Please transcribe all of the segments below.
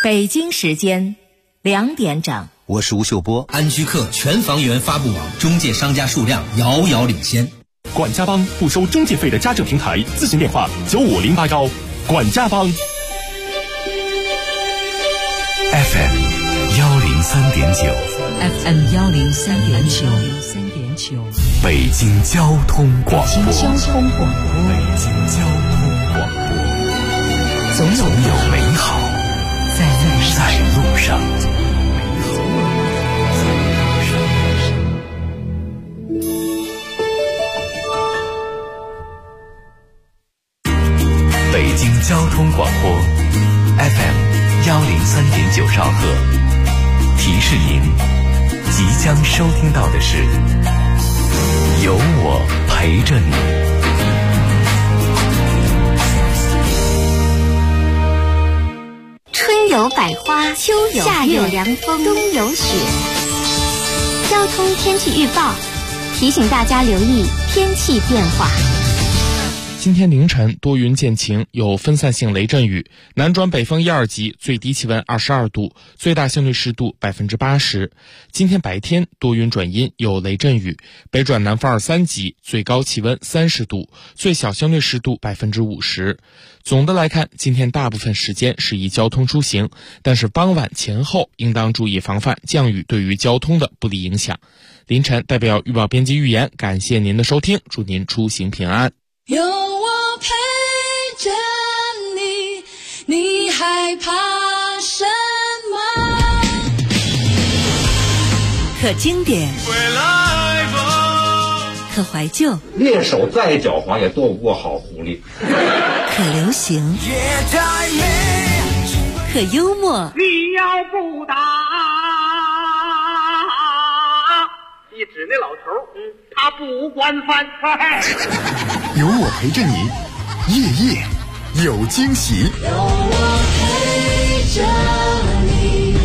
北京时间2点整， 我是吴秀波。 安居客全房源发布网中介商家数量遥遥领先。 管家帮不收中介费的家政平台，咨询电话95081。管家帮 FM 103.9 北京交通广播，总有美好在路上。北京交通广播 FM 103.9兆赫，提示您即将收听到的是有我陪着你。 春有百花，秋有夏有凉风，冬有雪。交通天气预报提醒大家留意天气变化。 今天凌晨多云见晴，有分散性雷阵雨，南转北风1、2级，最低气温22度，最大相对湿度80%。今天白天多云转阴，有雷阵雨，北转南风2、3级，最高气温30度，最小相对湿度50%。总的来看，今天大部分时间适宜交通出行，但是傍晚前后应当注意防范降雨对于交通的不利影响。凌晨代表预报编辑预言，感谢您的收听，祝您出行平安。 有我陪着你，你害怕什么？ 可经典，可怀旧， 猎手再狡猾也躲不过好狐狸。 可流行，可幽默。 你要不打，一指那老头，他不管饭菜。 有我陪着你，夜夜有惊喜。 有我陪着你。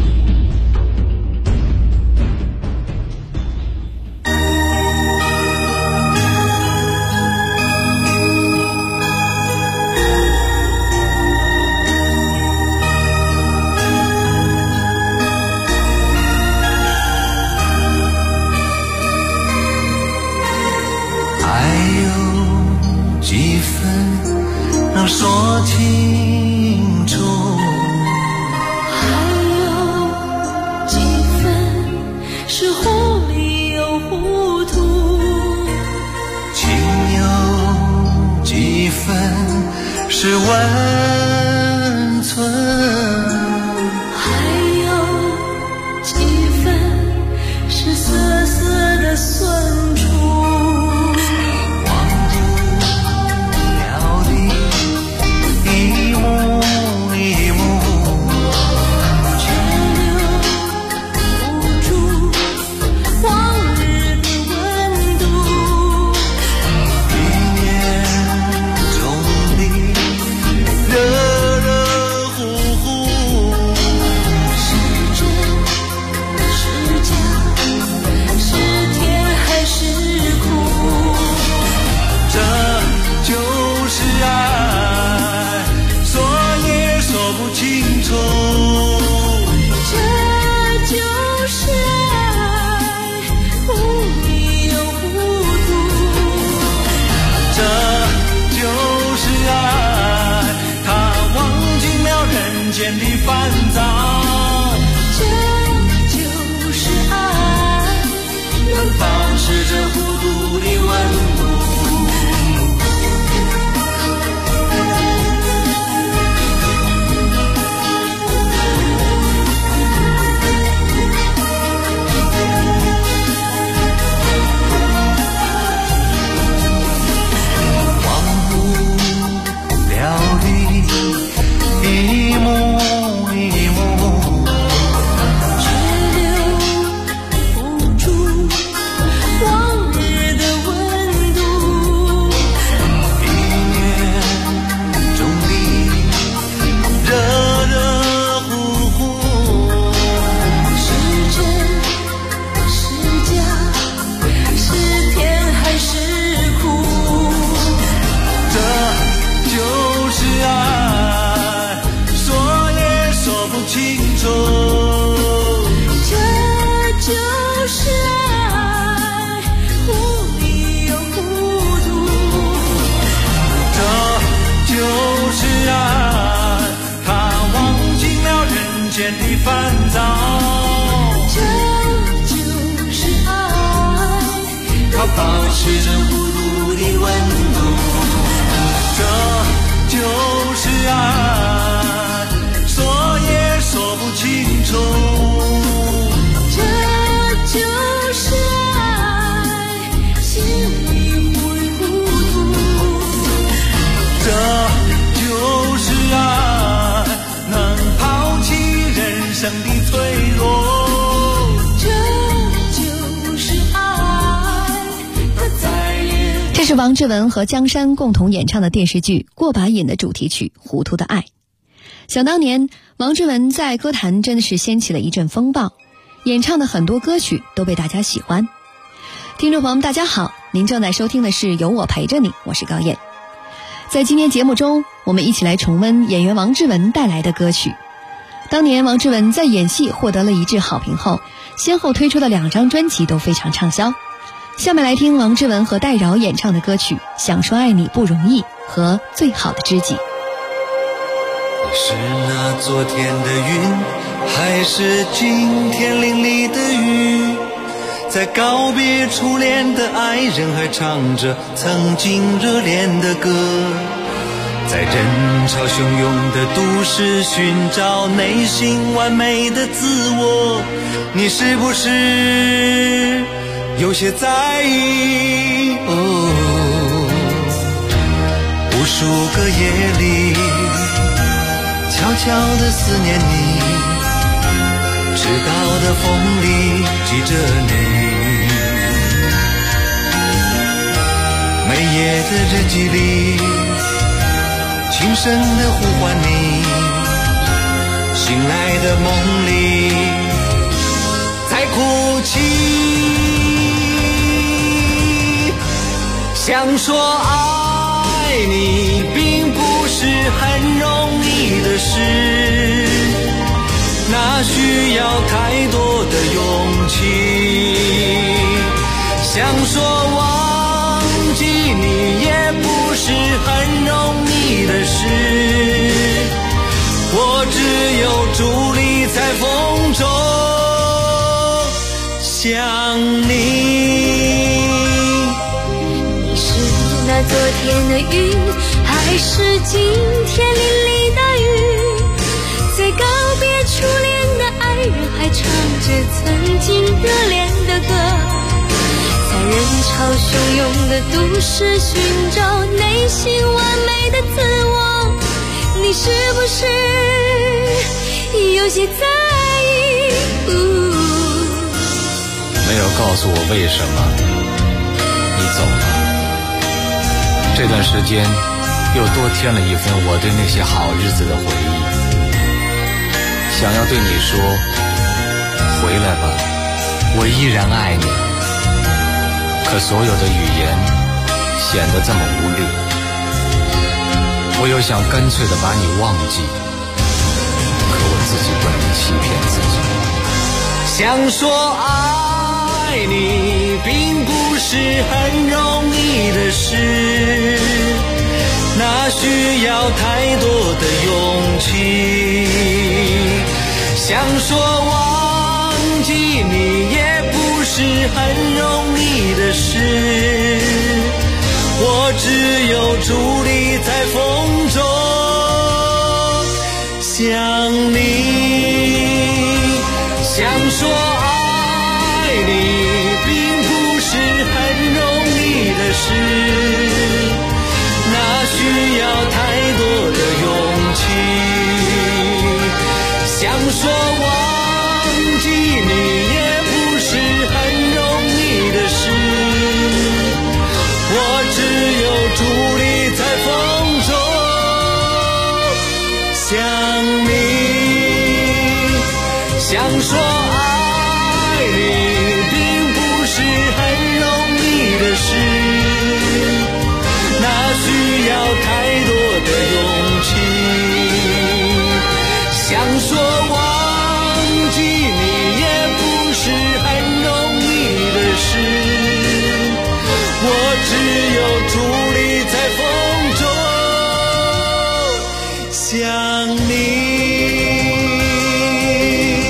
几分能说清楚， 还有几分是糊里又糊涂， 情有几分是温存， 还有几分是涩涩的酸楚。 人烦躁。 这就是爱， 它保持着孤独的温度。这就是爱，说也说不清楚。 这就是爱，心里会糊涂。 这就是爱，能抛弃人生的脆弱。 这就是爱，它再也。 这是王志文和江山共同演唱的电视剧《过把瘾》的主题曲《糊涂的爱》。想当年，王志文在歌坛真的是掀起了一阵风暴，演唱的很多歌曲都被大家喜欢。听众朋友们大家好，您正在收听的是有我陪着你，我是高燕。在今天节目中，我们一起来重温演员王志文带来的歌曲。当年王志文在演戏获得了一致好评后，先后推出的2张专辑都非常畅销。下面来听王志文和戴娆演唱的歌曲《想说爱你不容易》和《最好的知己》。 是那昨天的云，还是今天淋漓的雨？在告别初恋的爱人，还唱着曾经热恋的歌。在人潮汹涌的都市寻找内心完美的自我，你是不是有些在意？无数个夜里悄悄地思念你，迟到的风里记着你，每夜的日记里轻声地呼唤你，醒来的梦里在哭泣。想说爱你并不是很容易的事，那需要太多的勇气。想说忘记你也不是很容易的事，我只有伫立在风中想你。 那昨天的云，还是今天淋漓的雨？在告别初恋的爱人，还唱着曾经热恋的歌。在人潮汹涌的都市寻找内心完美的自我，你是不是有些在意？ 没有告诉我为什么你走了。这段时间又多添了一份我对那些好日子的回忆，想要对你说回来吧，我依然爱你，可所有的语言显得这么无力，我又想干脆的把你忘记，可我自己不能欺骗自己。 想说爱你并不是很容易的事，那需要太多的勇气。想说忘记你也不是很容易的事，我只有伫立在风中想你。想说爱你并不是很容易的事，那需要太多的勇气。想说忘记你也不是很容易的事，我只有伫立在风中想你。想说爱你并不是很容易的事，那需要太多的勇气。想说忘记你也不是很容易的事，我只有伫立在风中想你。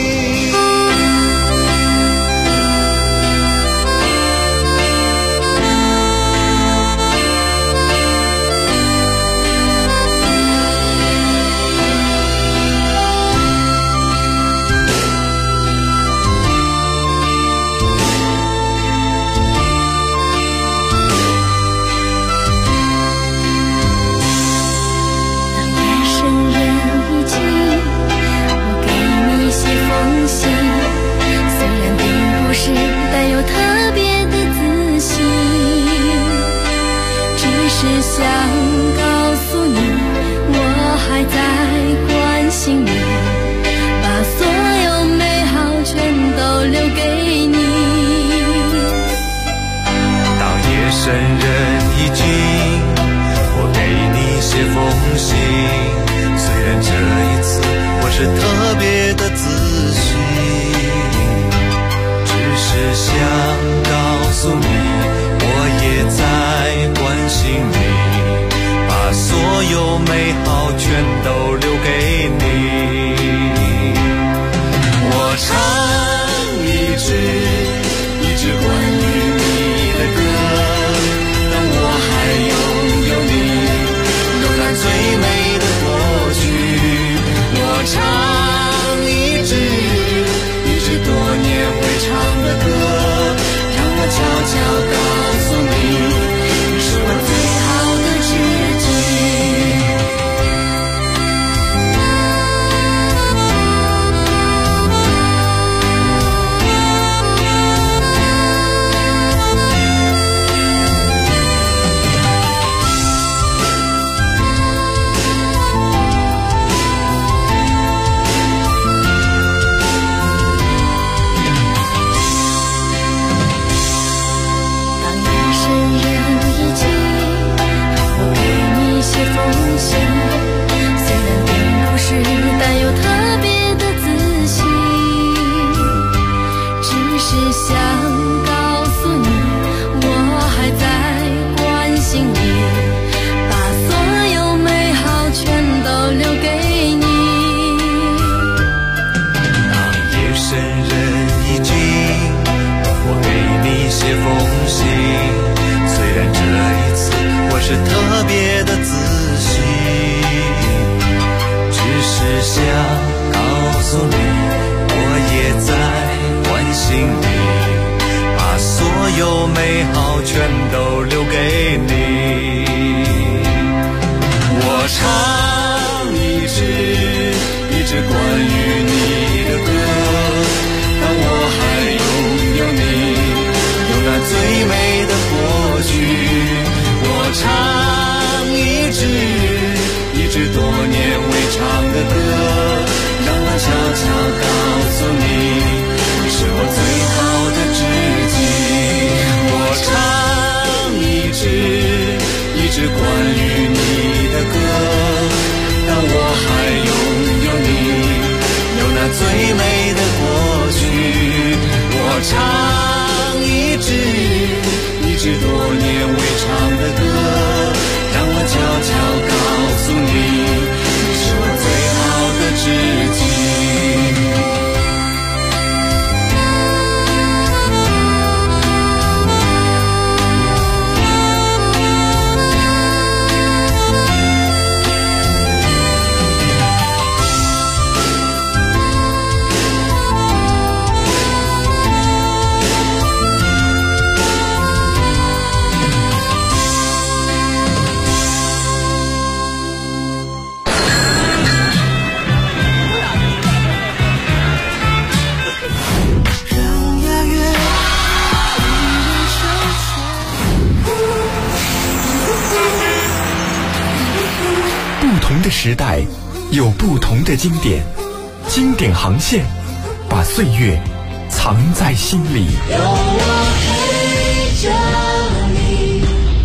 是特别的仔细，只是想告诉你，我也在关心你，把所有美好全都留给你。我唱一支关于你的歌，当我还拥有你，有那最美的过去。我唱一支多年未唱的歌，让我悄悄告诉你，你是我最好的知己。是特别的仔细，只是想告诉你，我也在关心你，把所有美好全都留给你。我唱一支关于你的歌，当我还拥有你，有那最美的过去。我唱一支多年未唱的歌，让我悄悄告诉你，你是我最好的知己。我唱一支关于你的歌，当我还拥有你，有那最美的过去。我唱一支多年未唱的歌，让我悄悄告诉你，你是我最好的知己。 不同的时代有不同的经典，经典航线把岁月藏在心里。有我陪着你。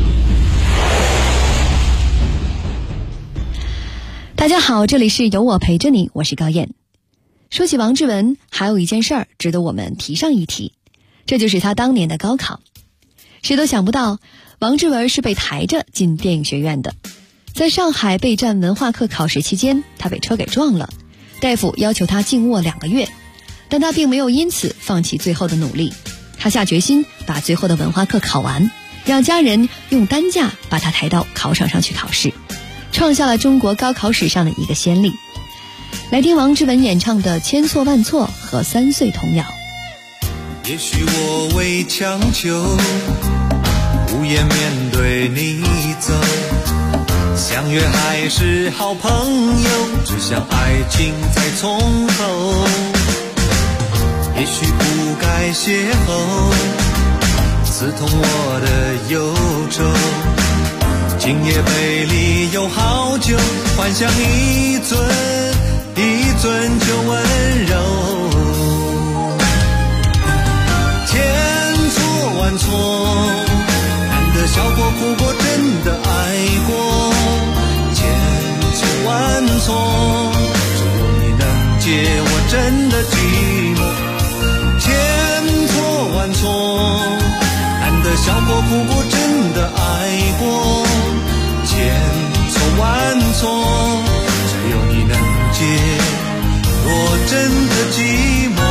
大家好，这里是有我陪着你，我是高燕。说起王志文，还有一件事儿值得我们提上一提，这就是他当年的高考。谁都想不到，王志文是被抬着进电影学院的。在上海备战文化课考试期间，他被车给撞了，大夫要求他静卧2个月，但他并没有因此放弃最后的努力。他下决心把最后的文化课考完，让家人用担架把他抬到考场上去考试，创下了中国高考史上的一个先例。来听王志文演唱的《千错万错》和3岁童谣。 也许我未强求，无言面对你走，相约还是好朋友，只想爱情再从头。也许不该邂逅，刺痛我的忧愁。今夜杯里有好酒，幻想一尊就温柔。千错万错，难得笑过哭过，真的爱过。千错万错，只有你能解我真的寂寞。千错万错，难得笑过哭过，真的爱过。千错万错，只有你能解我真的寂寞。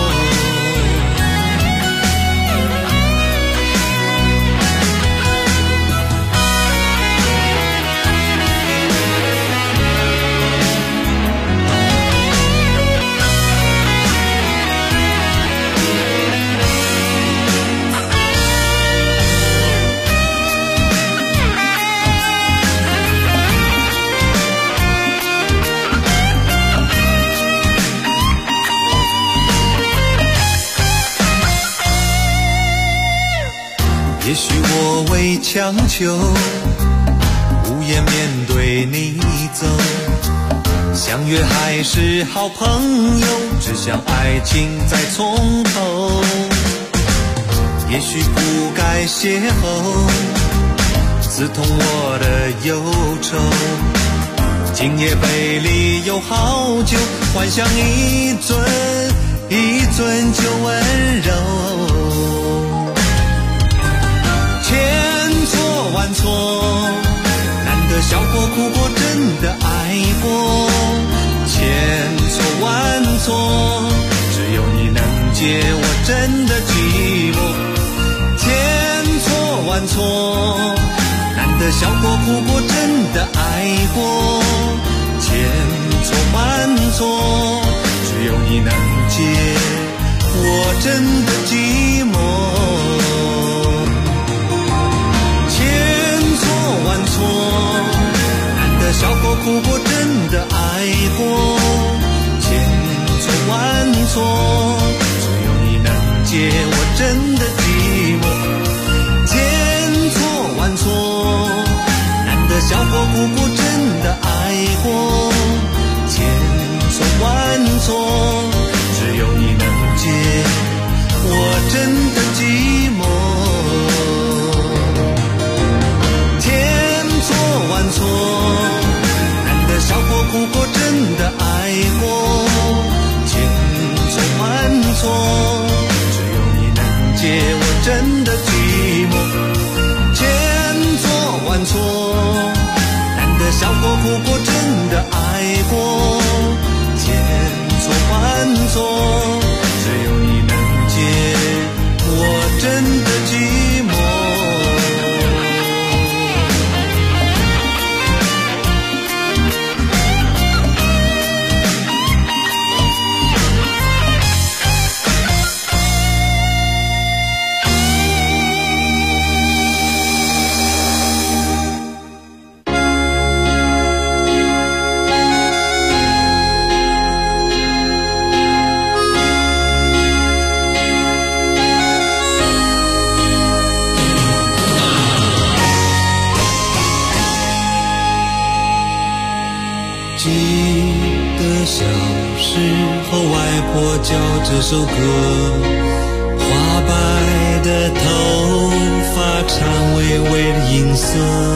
也许我为强求，无言面对你走，相约还是好朋友，只想爱情再从头。也许不该邂逅，刺痛我的忧愁。今夜杯里有好酒，幻想一樽一樽酒温柔。千错万错，难得笑过哭过，真的爱过。千错万错，只有你能解我真的寂寞。千错万错，难得笑过哭过，真的爱过。千错万错，只有你能解我真的寂寞。万错，难得笑过哭过，真的爱过。千错万错，只有你能解我真的寂寞。千错万错，难得笑过哭过，真的爱过。千错万错，只有你能解我真的寂寞。万错，难得笑过哭过，真的爱过。千错万错，只有你能解我真的寂寞。千错万错，难得笑过哭过，真的爱过。千错万错，只有你能解我真的寂寞。叫这首歌，花白的头发缠微微的银色，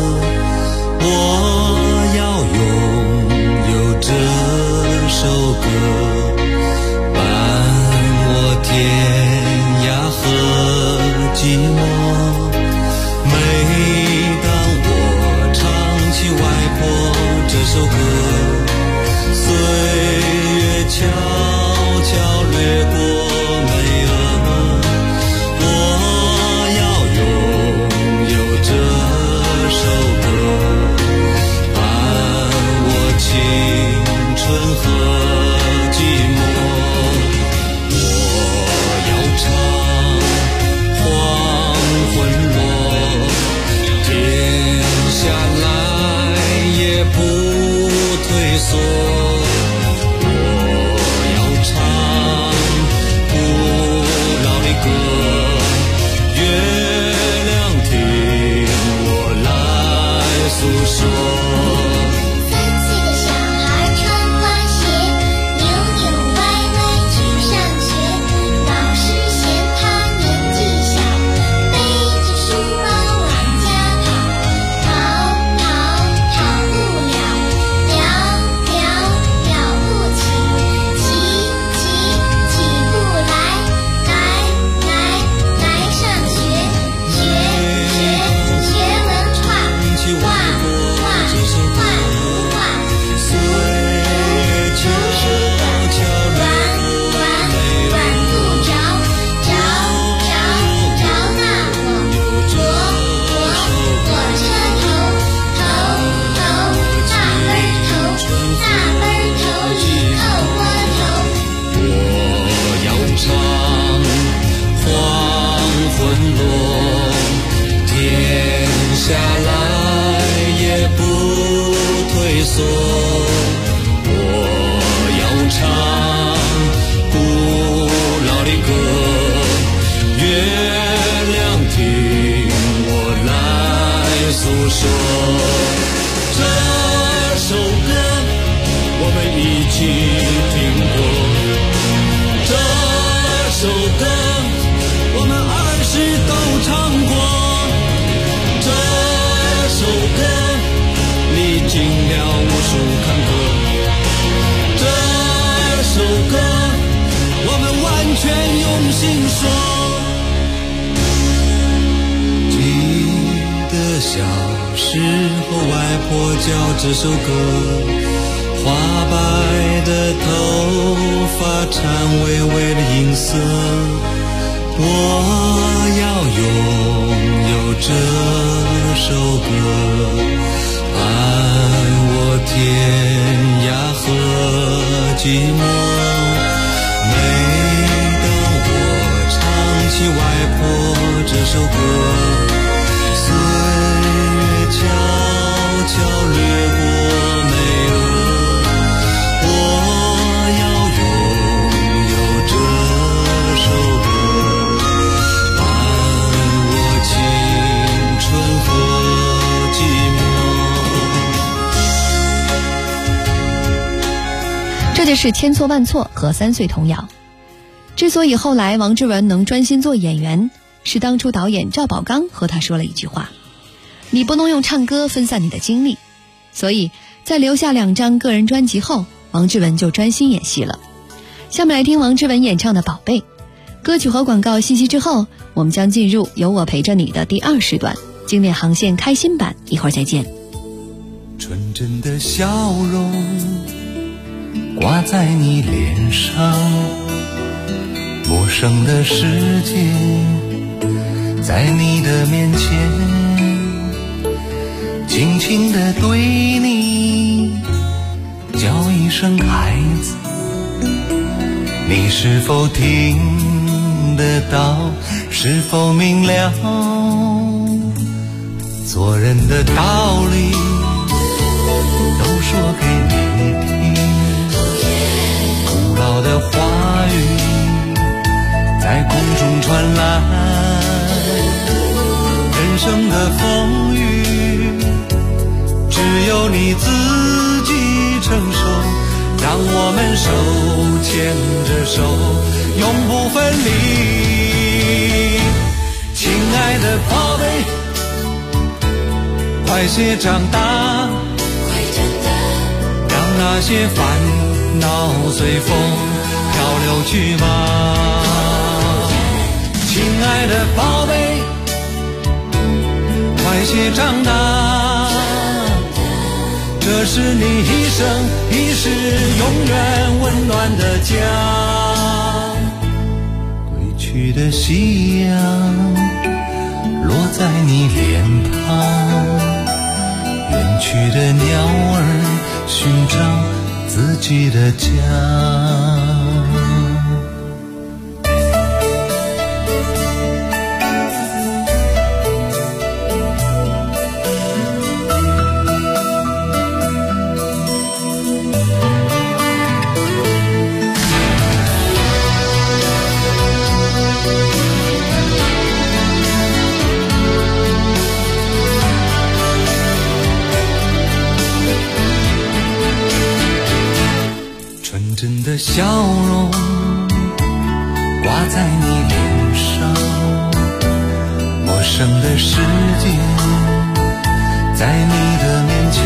我要拥有这首歌，伴我天涯和寂寞。每当我唱起外婆这首歌，岁月悄掠过眉额，我要拥有这首歌，伴我青春和寂寞。我要唱黄昏落，天下来也不退起听过。这首歌我们儿时都唱过，这首歌历经了无数坎坷，这首歌我们完全用心说。记得小时候外婆教这首歌，花白的头发缠微微的银色，我要拥有这首歌，伴我天涯和寂寞。每当我唱起外婆这首歌，岁月悄悄掠过眉额，我要拥有这首歌，伴我青春和寂寞。这就是千错万错和3岁童谣。之所以后来王志文能专心做演员，是当初导演赵宝刚和他说了一句话：你不能用唱歌分散你的精力。所以在留下2张个人专辑后，王志文就专心演戏了。下面来听王志文演唱的《宝贝》。歌曲和广告信息之后，我们将进入有我陪着你的第2时段，经典航线开心版，一会儿再见。 纯真的笑容挂在你脸上，陌生的世界在你的面前，轻轻地对你叫一声孩子，你是否听得到，是否明了做人的道理都说给你听，古老的话语在空中传来，人生的风雨只有你自己承受，让我们手牵着手永不分离。亲爱的宝贝，快些长大，让那些烦恼随风漂流去吧。亲爱的宝贝，快些长大，这是你一生一世永远温暖的家。归去的夕阳落在你脸庞，远去的鸟儿寻找自己的家。笑容挂在你脸上，陌生的世界在你的面前，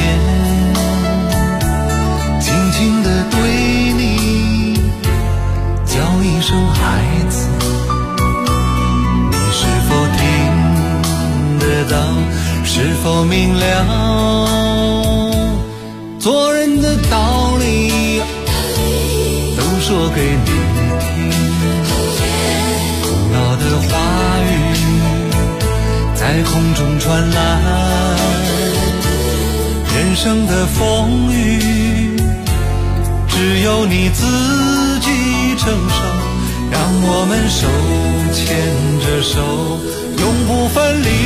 轻轻地对你叫一声孩子，你是否听得到，是否明了做人的道理说给你听，古老的话语在空中传来，人生的风雨只有你自己承受，让我们手牵着手永不分离。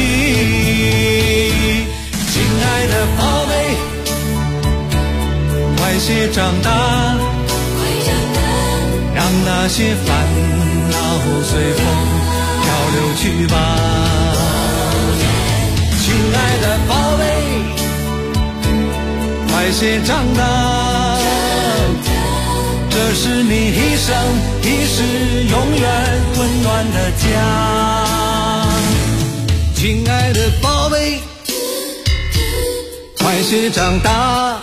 亲爱的宝贝，快些长大，让那些烦恼随风漂流去吧。亲爱的宝贝，快些长大， 生一世永远温暖的家。亲爱的宝贝，快些长大，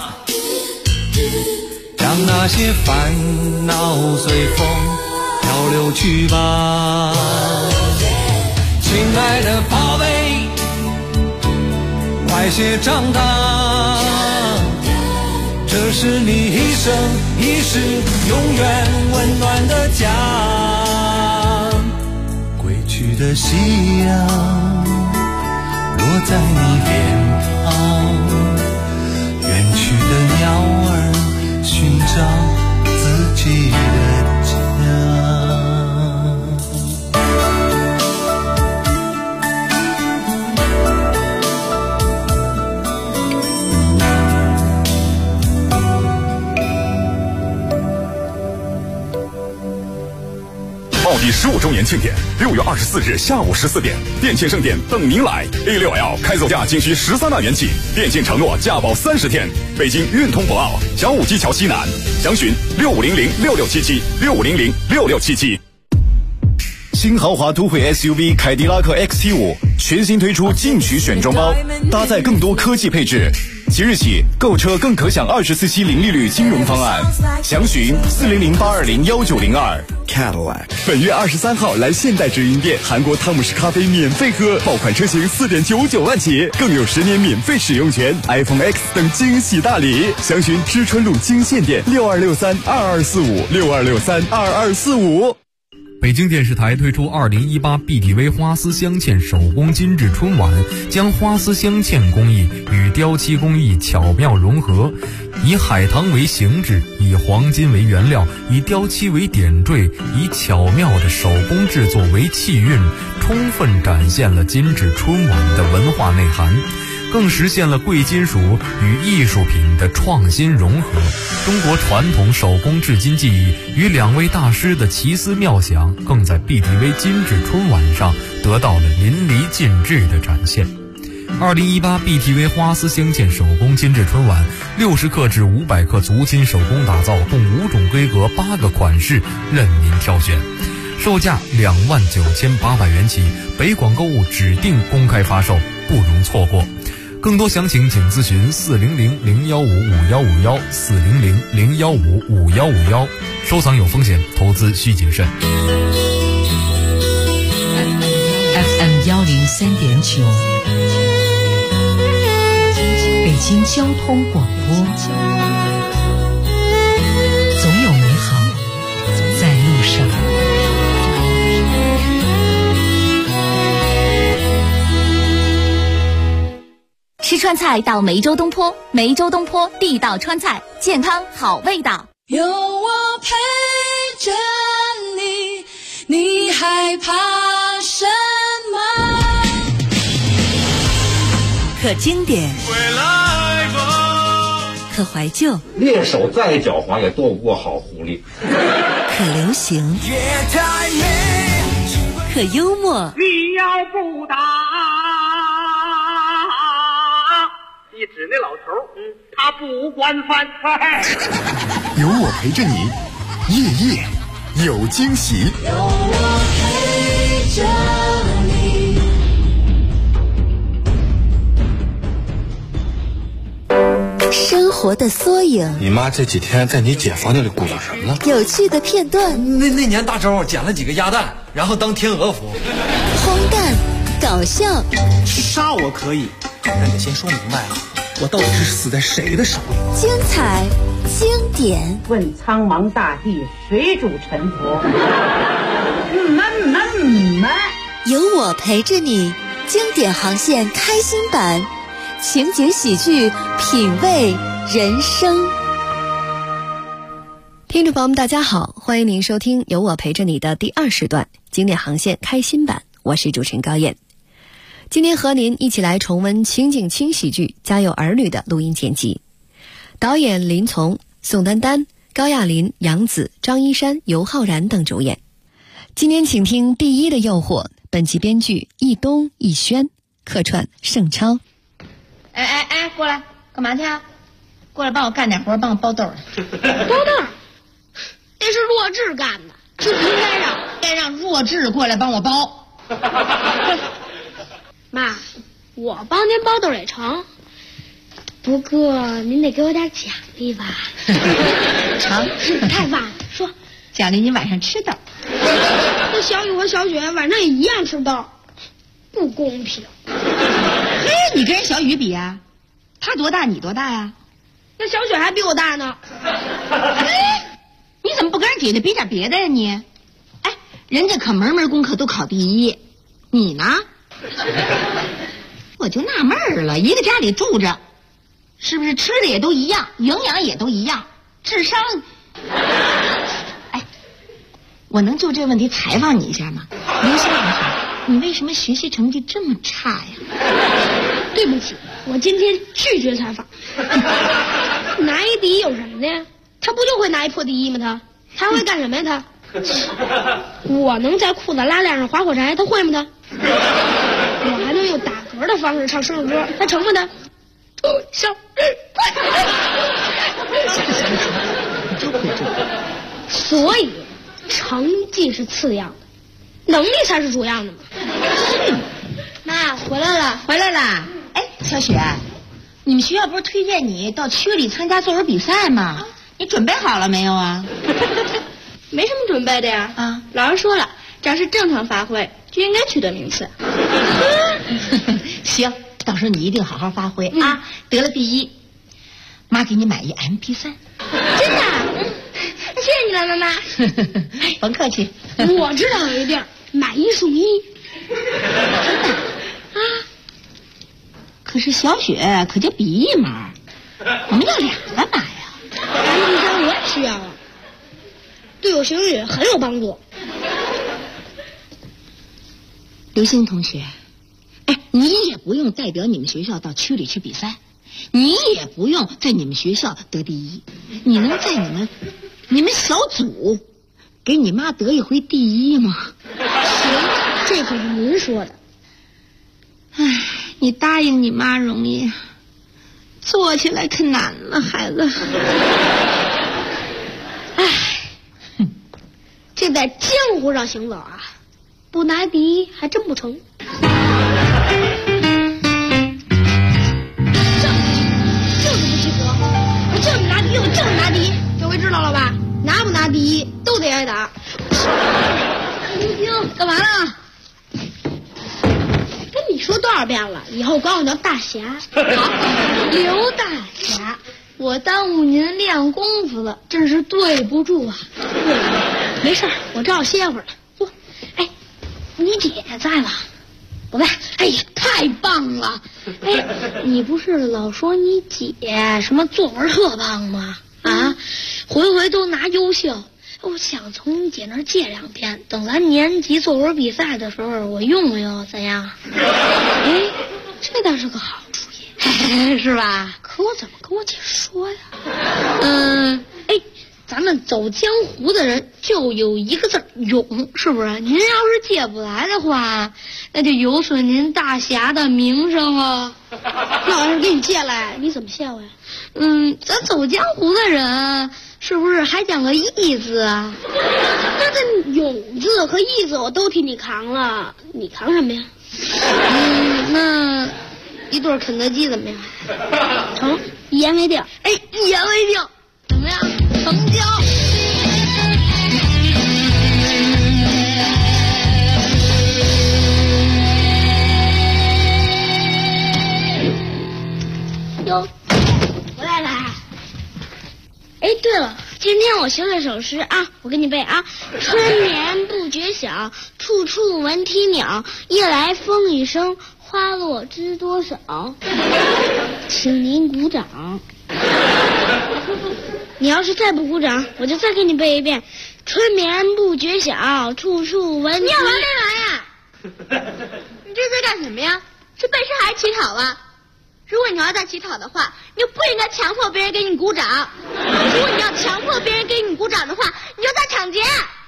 让那些烦恼随风漂流去吧。亲爱的宝贝，快些长大，这是你一生一世永远温暖的家。归去的夕阳落在你脸庞，远去的鸟儿寻找自己的家。 奥迪15周年庆典，6月24日下午14点，电信盛典等您来。A6L 开走价仅需13万元起，电信承诺价保30天。北京运通博奥小武基桥西南，详询65006677，65006677。 新豪华都会 SUV 凯迪拉克 XT5 全新推出进取选装包，搭载更多科技配置。即日起购车更可享24期零利率金融方案，详询400-820-1902。Cadillac 本月23号来现代直营店，韩国汤姆士咖啡免费喝，爆款车型4.99万起，更有10年免费使用权， iPhone X 等惊喜大礼。详询知春路金线店62632245，62632245。 北京电视台推出2018 BTV 花丝镶嵌手工精致春晚，将花丝镶嵌工艺与雕漆工艺巧妙融合，以海棠为形制，以黄金为原料，以雕漆为点缀，以巧妙的手工制作为气韵，充分展现了精致春晚的文化内涵，更实现了贵金属与艺术品的创新融合。中国传统手工制金技艺与2位大师的奇思妙想，更在 BTV 精致春晚上得到了淋漓尽致的展现。2018 BTV 花丝镶嵌手工精致春晚，60克至500克足金手工打造，共5种规格8个款式，任您挑选。售价29800元起，北广购物指定公开发售，不容错过。更多详情请咨询400-015-5151，400-015-5151。收藏有风险，投资需谨慎。 FM 103.9，北京交通广播，总有美好在路上。 吃川菜到梅州东坡，梅州东坡地道川菜，健康好味道。 有我陪着你，你害怕什么？ 可经典，可怀旧， 猎手再狡猾也躲不过好狐狸。 可流行，可幽默。 你要不打，你指那老头，他不惯犯。 有我陪着你，夜夜有惊喜。 有我陪着你。 生活的缩影。 你妈这几天在你姐房间里鼓捣什么呢？ 有趣的片段。 那年大周捡了几个鸭蛋，然后当天鹅服。 荒诞，搞笑。 杀我可以，但得先说明白了，我到底是死在谁的手里？ 精彩，经典。 问苍茫大地，谁主沉浮？ 有我陪着你，经典航线开心版，情景喜剧，品味人生。 听众朋友们大家好，欢迎您收听有我陪着你的第2时段经典航线开心版，我是主持人高燕。今天和您一起来重温情景轻喜剧《家有儿女》的录音剪辑，导演林从、宋丹丹、高亚麟、杨紫、张一山、尤浩然等主演。今天请听第一的诱惑，本集编剧易东、易轩，客串盛超。 哎，过来，干嘛去啊？过来帮我干点活，帮我包豆。包豆？那是落弱智干的，就应该让弱智过来帮我包。 妈，我帮您包豆也成，不过您得给我点奖励吧。 成， 太晚了，说奖励你晚上吃豆。 那小雨和小雪晚上也一样吃豆，不公平。 嘿，你跟人小雨比呀？他多大你多大呀？ 那小雪还比我大呢。 你怎么不跟人姐姐比点别的呀你？哎，人家可门功课都考第1，你呢？我就纳闷了，一个家里住着，是不是吃的也都一样，营养也都一样，智商？哎，我能就这问题采访你一下吗？刘星老师，你为什么学习成绩这么差呀？ 对不起，我今天拒绝采访。拿一第一有什么的呀？他不就会拿一破第1吗？他还会干什么呀？他我能在裤子拉链上划火柴，他会吗？我还能用打嗝的方式唱生日歌，他成吗？他生所以成绩是次要的，能力才是主要的嘛。 妈，回来了。哎，小雪，你们学校不是推荐你到区里参加作文比赛吗？你准备好了没有啊？ 没什么准备的呀。啊，老师说了，只要是正常发挥，就应该取得名次。 行，到时候你一定好好发挥啊！得了第1，妈给你买一 MP3。 真的？谢谢你了，妈妈。 甭客气。 我知道有一地儿买1送1。 真的啊？可是小雪可就比1门，我们要2干嘛呀 ？MP3我也需要啊，对我学英语很有帮助。 刘星同学，哎，你也不用代表你们学校到区里去比赛，你也不用在你们学校得第1，你能在你们小组给你妈得一回第1吗？ 行，这可是您说的。 唉，你答应你妈容易，做起来可难了，孩子。 唉，这在江湖上行走啊，不拿第1还真不成。就是不及格，我就是拿第1，我就是拿第1，这回知道了吧？拿不拿第1都得挨打。刘星，干嘛呢？跟你说多少遍了，以后管我叫大侠。好，刘大侠，我耽误您练功夫了，真是对不住啊。没事，我正好歇会儿呢。坐。哎，你姐在吗？不在。哎呀，太棒了！哎，你不是老说你姐什么作文特棒吗？啊，回回都拿优秀。我想从你姐那儿借2篇，等咱年级作文比赛的时候我用用，怎样？哎，这倒是个好主意，是吧？可我怎么跟我姐说呀？哎，咱们走江湖的人就有一个字勇，是不是？您要是借不来的话，那就有损您大侠的名声啊。那我要是给你借来，你怎么谢我呀？咱走江湖的人是不是还讲个义字啊？那这勇字和义字我都替你扛了，你扛什么呀？那一对肯德基怎么样？成，一言为定。哎，一言为定，怎么样？成交。哟，回来了。哎，对了，今天我学了首诗啊，我给你背啊：春眠不觉晓，处处闻啼鸟。夜来风雨声，花落知多少。请您鼓掌。你要是再不鼓掌，我就再给你背一遍：春眠不觉晓，处处闻啼鸟。你要玩没完呀？ 你这在干什么呀？是背诗还是乞讨啊？如果你要在乞讨的话，你就不应该强迫别人给你鼓掌。如果你要强迫别人给你鼓掌的话，你就在抢劫。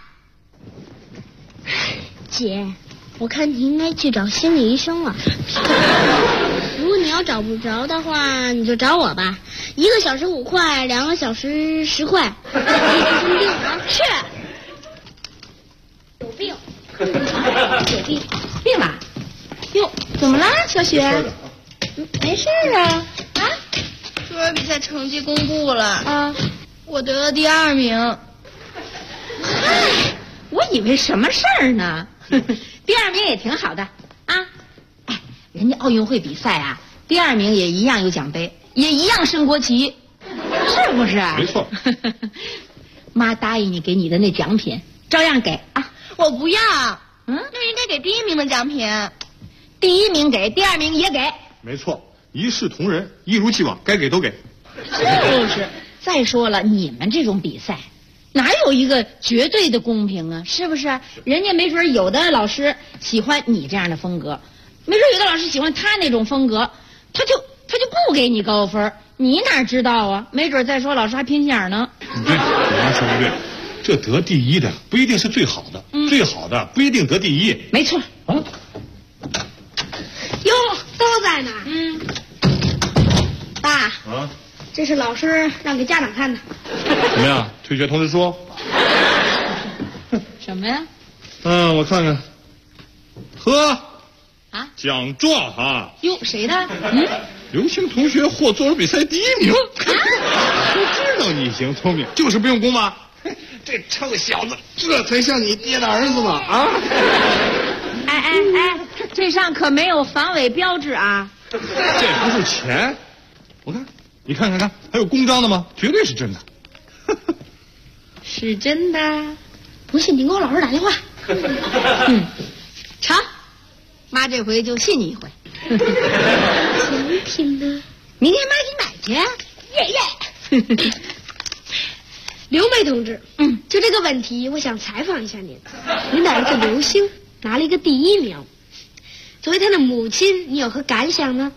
姐，我看你应该去找心理医生了。如果你要找不着的话，你就找我吧。1个小时5块，2个小时10块。你生病啊？ 是， 姐弟病了？哟，怎么了，小雪？没事啊。啊？ 作文比赛成绩公布了啊，我得了第2名。 嗨，我以为什么事儿呢？第2名也挺好的啊。哎，人家奥运会比赛啊，第2名也一样有奖杯，也一样升国旗，是不是？ 没错。 妈答应你给你的那奖品，照样给啊。 我不要。那应该给第1名的奖品。 第1名给，第2名也给。 没错，一视同仁，一如既往，该给都给。 就是。再说了，你们这种比赛，哪有一个绝对的公平啊？是不是？人家没准有的老师喜欢你这样的风格，没准有的老师喜欢他那种风格，他就不给你高分，你哪知道啊？没准再说老师还偏心眼呢。 对，我妈说的对，这得第1的不一定是最好的，最好的不一定得第1。 没错。 哟，都在呢。爸。啊。这是老师让给家长看的。 怎么样？退学通知书？ 什么呀？ 我看看。呵。 啊？ 奖状啊！ 哟，谁的？ 刘星同学获作文比赛第1名。我知道你行，聪明，就是不用功嘛。这臭小子，这才像你爹的儿子嘛！啊！ 哎，这上可没有防伪标志啊！ 这不是钱，我看。你看，还有公章的吗？绝对是真的。 是真的，不信你给我老师打电话。 成，妈这回就信你一回。 奖品呢？ 明天妈给你买去。耶。 刘梅同志，就这个问题，我想采访一下您。您的儿子刘星拿了一个第1名，作为他的母亲，你有何感想呢？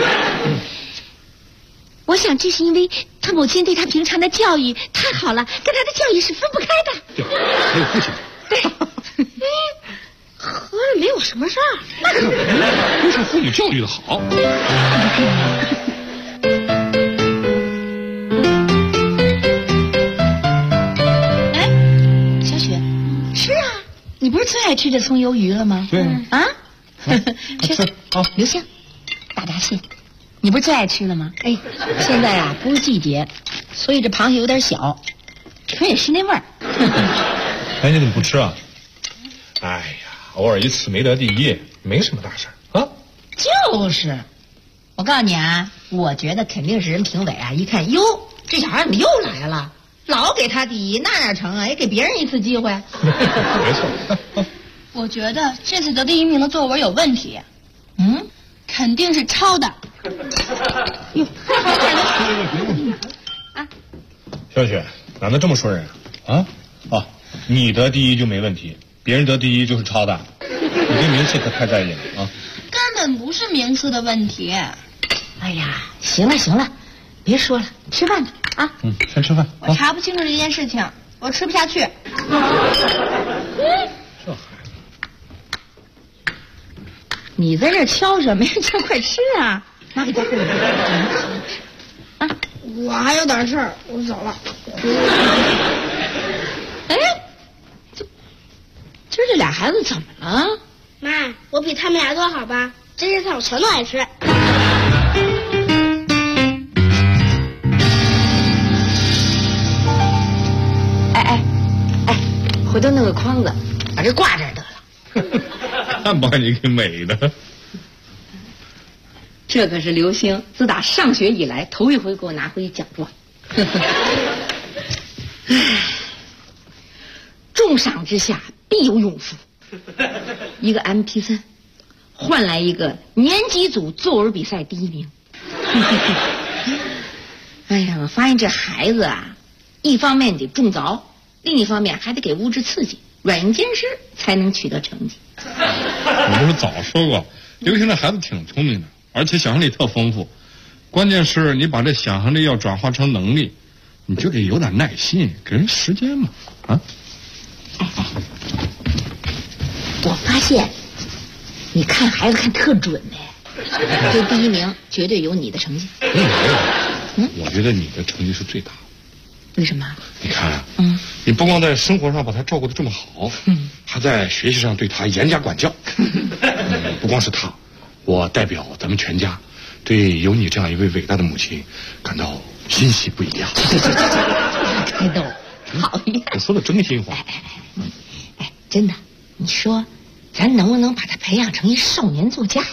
我想这是因为他母亲对他平常的教育太好了，跟他的教育是分不开的。 对，还有父亲。 对。合着没有什么事儿。 那可不，都是父母教育的好。 哎，小雪，吃啊！你不是最爱吃这葱鱿鱼了吗？ 对。 啊？ 吃啊！ 刘星，大闸蟹。你不是最爱吃了吗？哎，现在啊不是季节，所以这螃蟹有点小，可也是那味儿。 哎，你怎么不吃啊？哎呀，偶尔一次没得第1，没什么大事啊。 就是，我告诉你啊，我觉得肯定是人评委啊，一看哟，这小孩怎么又来了，老给他第1，那哪成啊？也给别人一次机会。 没错。 我觉得这次得第1名的作文有问题。肯定是抄的。 哟， 小雪，哪能这么说人啊？你得第1就没问题，别人得第1就是抄的，你对名次可太在意了啊！ 根本不是名次的问题。 哎呀，行了，别说了，吃饭吧啊！ 先吃饭。 我查不清楚这件事情，我吃不下去。 这孩子， 你在这敲什么呀？这快吃啊！妈给带回来。啊， 我还有点事儿，我走了。 哎，今儿这俩孩子怎么了？ 妈，我比他们俩多好吧？这些菜我全都爱吃。 哎，回头弄个筐子，把这挂这儿得了。 看把你给美的。 这可是刘星自打上学以来头一回给我拿回奖状。重赏之下必有勇夫。一个 MP3 换来一个年级组作文比赛第1名。哎呀，我发现这孩子啊，一方面得种凿，另一方面还得给物质刺激，软硬兼施才能取得成绩。 我不是早说过，刘星这孩子挺聪明的，而且想象力特丰富。关键是你把这想象力要转化成能力，你就得有点耐心，给人时间嘛。啊！ 我发现你看孩子看特准哎，这第1名绝对有你的成绩。 我觉得你的成绩是最大的。 为什么？ 你看啊， 你不光在生活上把他照顾得这么好，还在学习上对他严加管教。不光是他，我代表咱们全家，对有你这样一位伟大的母亲感到欣喜不已呀。 开逗，讨厌！ 我说的真心话。 哎，真的，你说，咱能不能把他培养成一少年作家呀？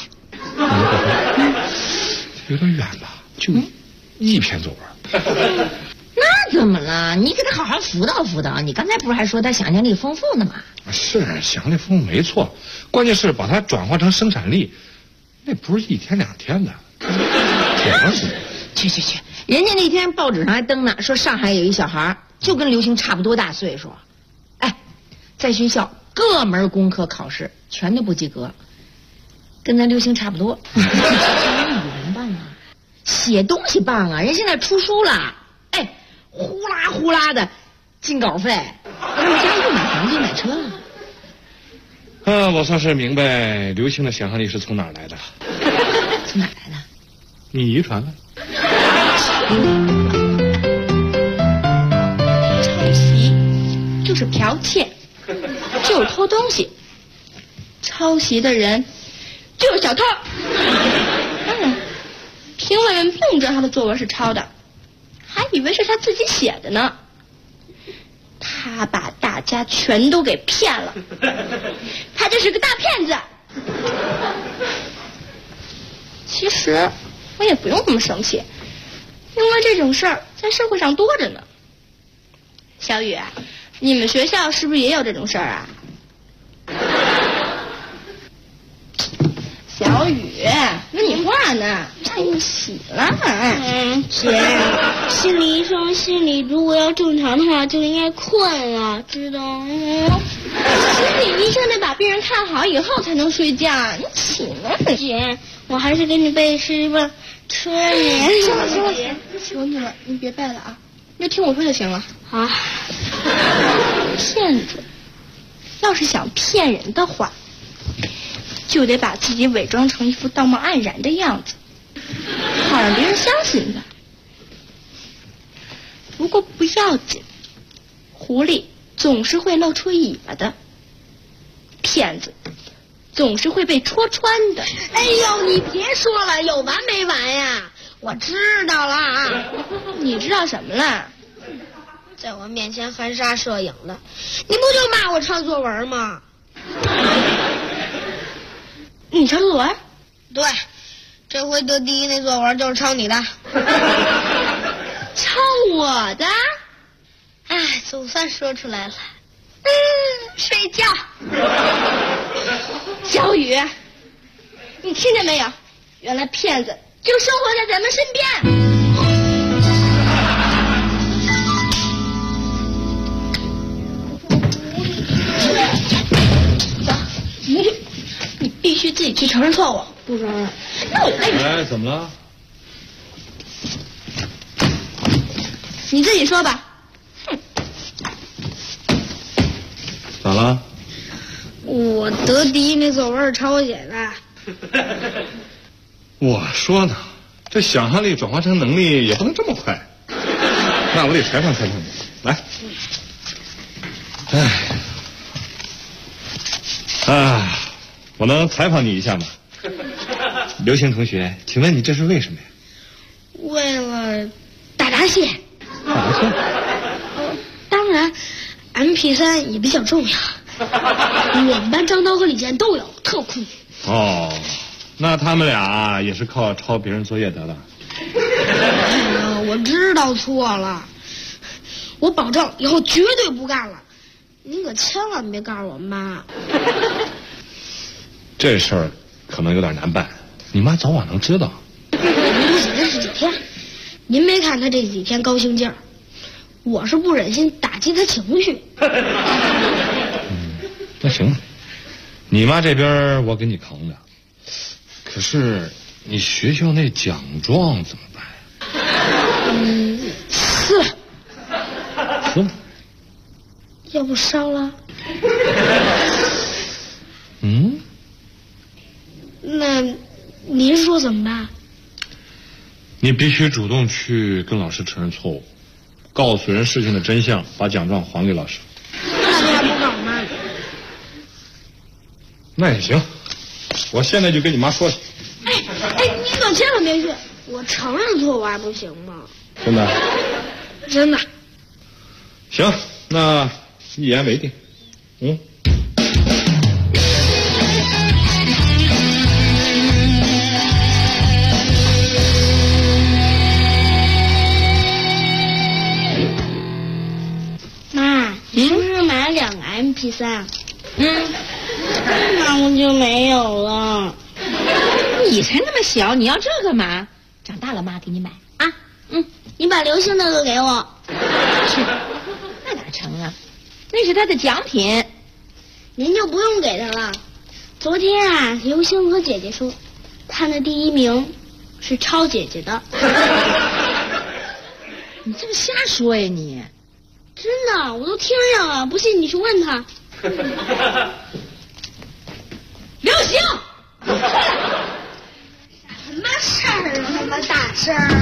有点远吧，就一篇作文。 那怎么了？你给他好好辅导辅导。你刚才不是还说他想象力丰富呢吗？ 是想象力丰富没错，关键是把它转化成生产力，那不是一天两天的。 去，人家那天报纸上还登呢，说上海有一小孩就跟刘星差不多大岁数，哎，在学校各门功课考试全都不及格，跟咱刘星差不多。语文棒啊，写东西棒啊，人现在出书了，哎，呼啦的进稿费，他们家又买房子买车了。 我算是明白刘星的想象力是从哪儿来的了。 从哪儿来的？ 你遗传了。 抄袭就是剽窃，就是偷东西。抄袭的人就是小偷。评委们并不知道他的作文是抄的，还以为是他自己写的呢。他把大家全都给骗了，他就是个大骗子。其实我也不用那么生气，因为这种事儿在社会上多着呢。小雨，你们学校是不是也有这种事儿啊？小雨，那你画呢？差一洗了。 姐，心理医生心里如果要正常的话，就应该困了，知道吗？心理医生得把病人看好以后才能睡觉。你起来， 姐，我还是给你背诗吧。春眠。 行了，求你了，你别背了啊，你就听我说就行了。好。骗子要是想骗人的话，就得把自己伪装成一副道貌岸然的样子，好让别人相信他。不过不要紧，狐狸总是会露出尾巴的，骗子总是会被戳穿的。 哎呦，你别说了，有完没完呀？我知道了。 你知道什么了？ 在我面前含沙射影的，你不就骂我抄作文吗？ 你抄作文？ 对，这回得第一那作文就是抄你的。 抄我的？ 哎，总算说出来了。 睡觉。小雨，你听见没有？原来骗子就生活在咱们身边。走，你必须自己去承认错误，不承认，那我就带你。 哎，怎么了？ 你自己说吧。 咋了？ 我得第一那作文是抄我写的。 我说呢，这想象力转化成能力也不能这么快。那我得采访采访你，来。我能采访你一下吗？刘星同学，请问你这是为什么呀？ 为了打闸蟹。 打闸蟹？ 当然 MP3 也比较重要。我们班张涛和李健都有，特酷。 哦，那他们俩也是靠抄别人作业得的。 我知道错了，我保证以后绝对不干了。您可千万别告诉我妈。 这事儿可能有点难办，你妈早晚能知道。 不仅这是几天，您没看他这几天高兴劲儿，我是不忍心打击他情绪。 那行，你妈这边我给你扛着，可是你学校那奖状怎么办呀？ 撕。要不烧了？那您说怎么办？ 你必须主动去跟老师承认错误， 告诉人事情的真相，把奖状还给老师。 那你还不搞吗？ 那也行，我现在就跟你妈说去。 哎，你可千万别去！我承认错误还不行吗？ 真的？ 真的。 行，那一言为定。 妈，你是不是买了2个 MP3？那我就没有了。 你才那么小，你要这干嘛？长大了妈给你买啊。 你把流星那个给我。 那哪成啊？那是他的奖品， 您就不用给他了。昨天啊，流星和姐姐说，他的第1名是超姐姐的。 你这么瞎说呀你？ 真的，我都听上了，不信你去问他。 流星， 什么事儿啊？那么大声儿？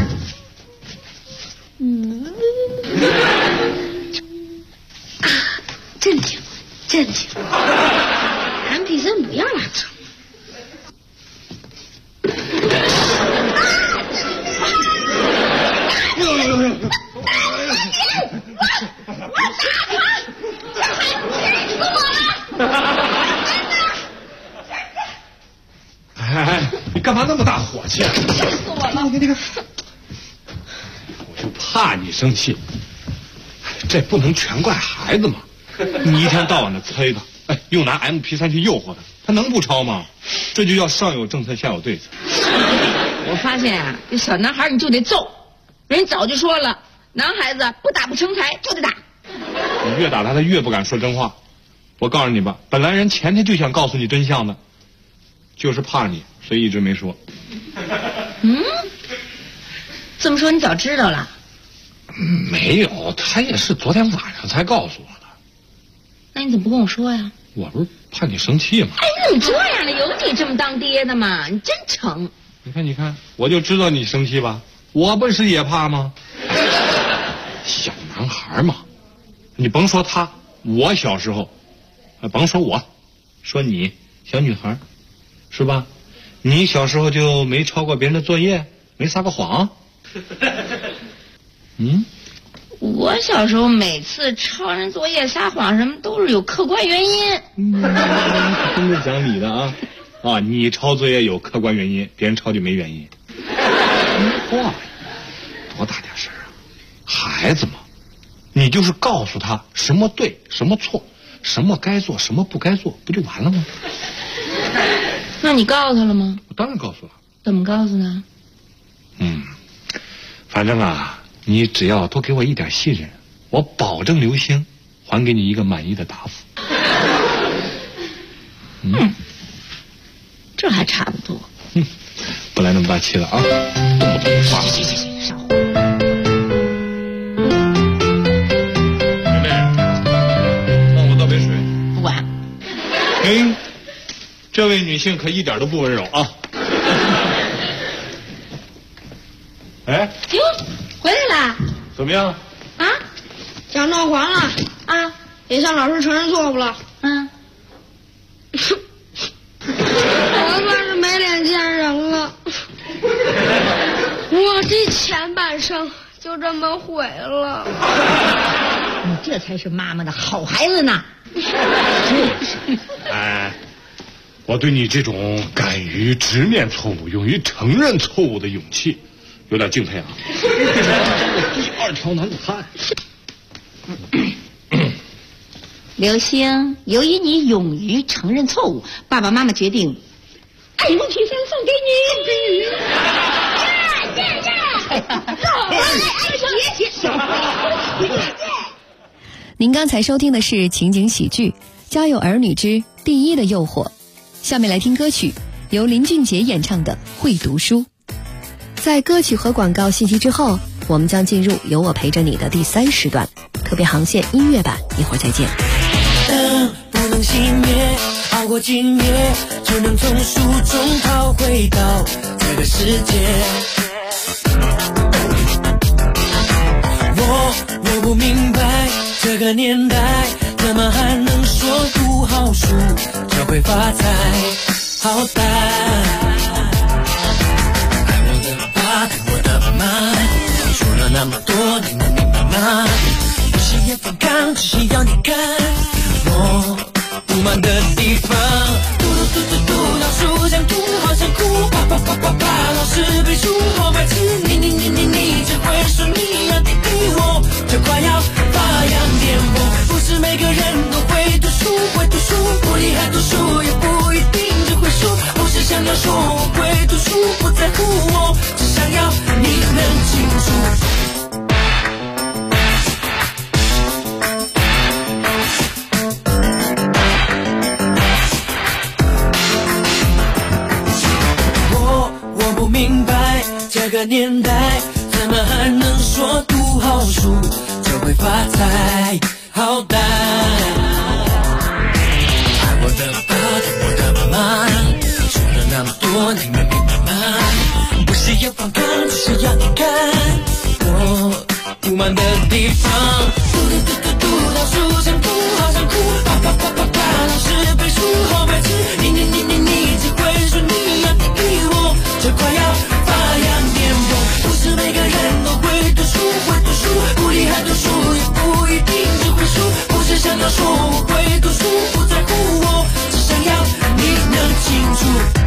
镇静，镇静。MP3不要拉长。 哎，你干嘛那么大火气啊？ 气死我了！ 那个，我就怕你生气。这不能全怪孩子嘛！你一天到晚的催他，又拿 MP3 去诱惑他，他能不抄吗？这就叫上有政策下有对策。 我发现啊，这小男孩你就得揍，人早就说了，男孩子不打不成才，就得打。 你越打他，他越不敢说真话。我告诉你吧，本来人前天就想告诉你真相的，就是怕你，所以一直没说。 这么说你早知道了？ 没有，他也是昨天晚上才告诉我的。 那你怎么不跟我说呀？ 我不是怕你生气吗？ 哎，你怎么这样了？有你这么当爹的吗？你真成。 你看，我就知道你生气吧，我不是也怕吗？小男孩嘛，你甭说他，我小时候，甭说我，说你小女孩，是吧？你小时候就没抄过别人的作业，没撒过谎？ 我小时候每次抄人作业撒谎什么都是有客观原因。 真的讲理的啊！你抄作业有客观原因，别人抄就没原因。哇，多大点事儿啊！孩子嘛，你就是告诉他什么对什么错，什么该做什么不该做，不就完了吗？ 那你告诉他了吗？ 我当然告诉了。 怎么告诉他？ 反正啊，你只要多给我一点信任，我保证刘星还给你一个满意的答复。 这还差不多。 不来那么大气了啊！ 行，少回。 妹妹，帮我倒杯水。 不管。 这位女性可一点都不温柔啊！哎， 哟，回来啦？ 怎么样？ 啊，奖状还了啊，也向老师承认错误了。我算是没脸见人了，我这前半生就这么毁了。 你这才是妈妈的好孩子呢。 哎，我对你这种敢于直面错误、勇于承认错误的勇气，有点敬佩啊！第二条男子汉。 刘星，由于你勇于承认错误，爸爸妈妈决定MP3送给你。 您刚才收听的是情景喜剧《家有儿女之第一的诱惑》，下面来听歌曲，由林俊杰演唱的《会读书》。在歌曲和广告信息之后，我们将进入有我陪着你的第3时段，特别航线音乐版，一会儿再见。 不能熄灭，熬过今夜，就能从书中逃回到这个世界。我我不明白这个年代怎么还能说读好书就会发财，好歹爱我的爸疼我的妈，说了那么多你能明白吗？不是也反抗，只是要你看我不满的地方。嘟嘟嘟嘟嘟，老鼠想吐好想哭，啪啪啪啪啪，老师背书好白痴，你只会说你要定义我，就快要发扬癫疯。不是每个人都会读书，不厉害读书也不一定就会输。不是想要说我会读书，不在乎我，只想要你能清楚。我不明白这个年代怎么还能说读好书就会发财，好歹爱我的爸疼我的妈，说了那么多你们明白吗？不是要反抗，只是要你看我不满的地方。嘟嘟嘟嘟嘟，老鼠想哭好想哭，啪啪啪啪啪，老师背书好白痴，你只会说你要定义我，就快要发扬癫疯。不是每个人都会读书，不厉害读书也不一定就会输。不是想要说我会读书，不在乎我，只想要你能清楚。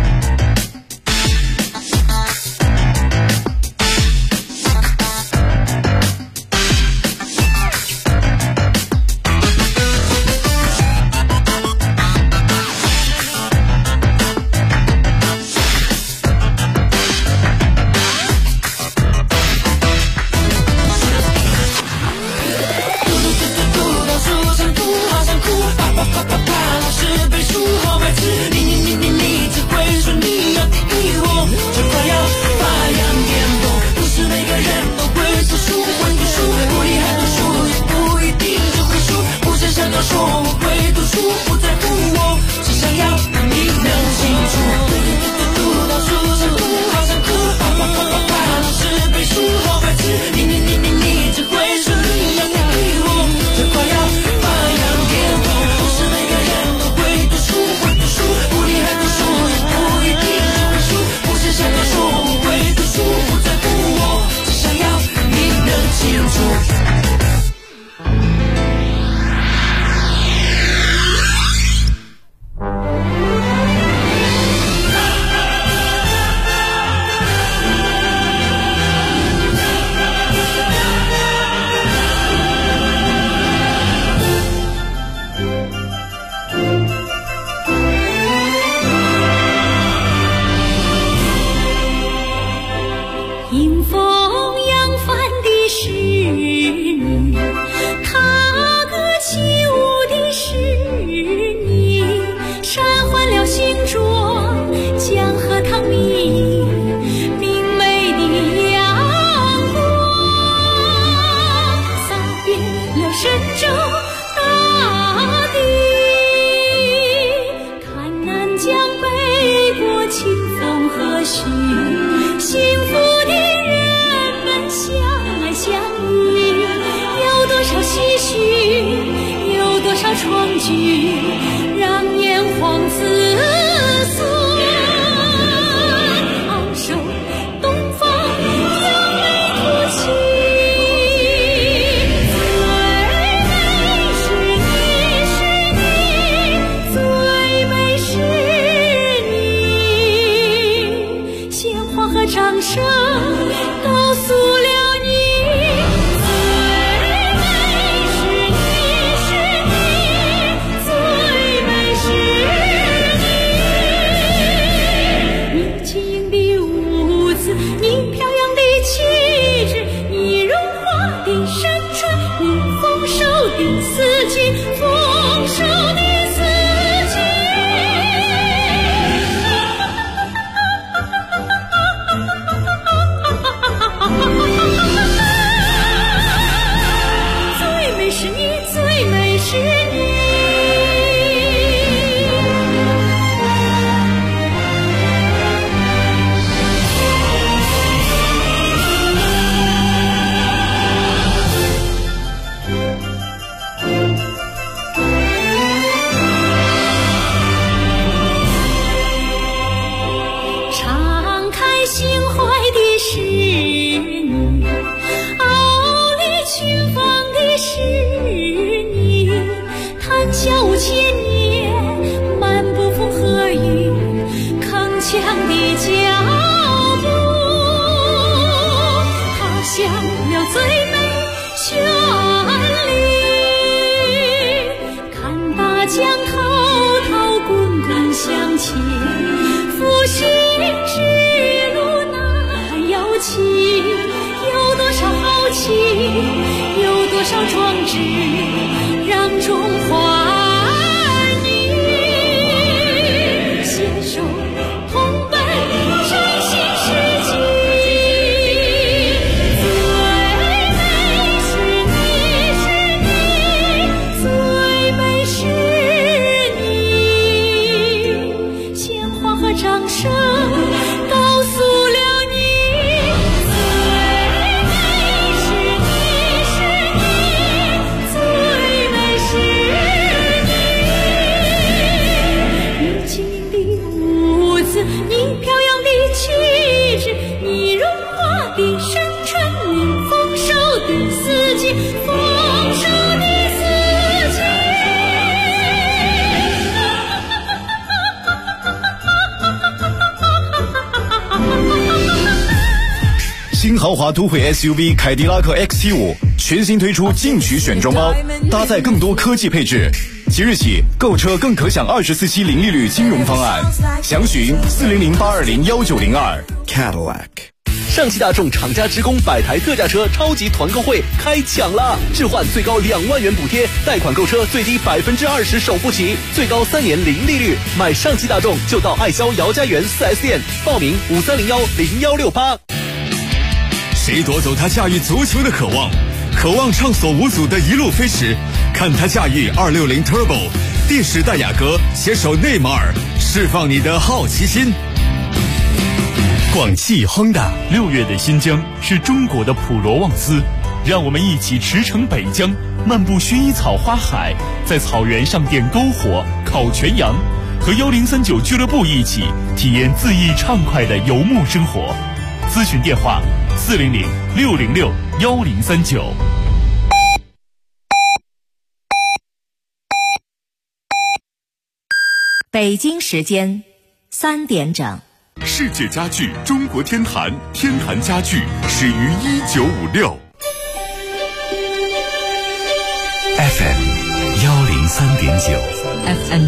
最美是你。 9千年，漫步风和雨，铿锵的脚步，踏向了最美旋律。看大江滔滔滚滚向前，复兴之路那还要起，有多少豪气，有多少壮志，让中华儿女携手同奔振兴世纪。最美是你，是你，最美是你，鲜花和掌声告诉了你，最美是你，是你，最美是你。你晶莹的舞姿，你飘扬的气质，你荣华的深沉，你丰收的四季，丰收的四季。 新豪华都会 SUV 凯迪拉克 XT5 全新推出进取选装包，搭载更多科技配置。即日起购车更可享24期零利率金融方案，详询400-820-1902 Cadillac。 上汽大众厂家职工100台特价车超级团购会开抢了，置换最高2万元补贴，贷款购车最低20%首付起，最高3年零利率。买上汽大众就到爱肖姚家园 4S 店报名5301-0168。 谁夺走他驾驭足球的渴望？渴望畅所无阻的一路飞驰，看他驾驭260 Turbo， 第10代雅阁携手内马尔，释放你的好奇心。广汽 Honda 6月的新疆是中国的普罗旺斯，让我们一起驰骋北疆，漫步薰衣草花海，在草原上点篝火、烤全羊，和1039俱乐部一起体验恣意畅快的游牧生活。咨询电话400-606-1039。 北京时间3点整。 世界家具中国天坛，天坛家具始于1956。 FM 103.9 FM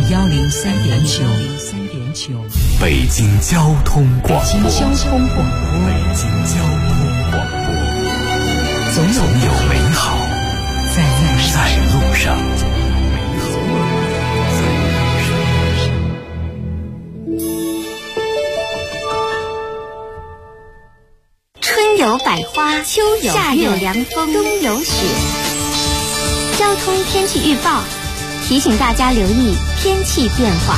103.9 北京交通广播。 北京交通广播。 总有美好在路上。 春有百花，秋有夏有凉风，冬有雪。交通天气预报提醒大家留意天气变化。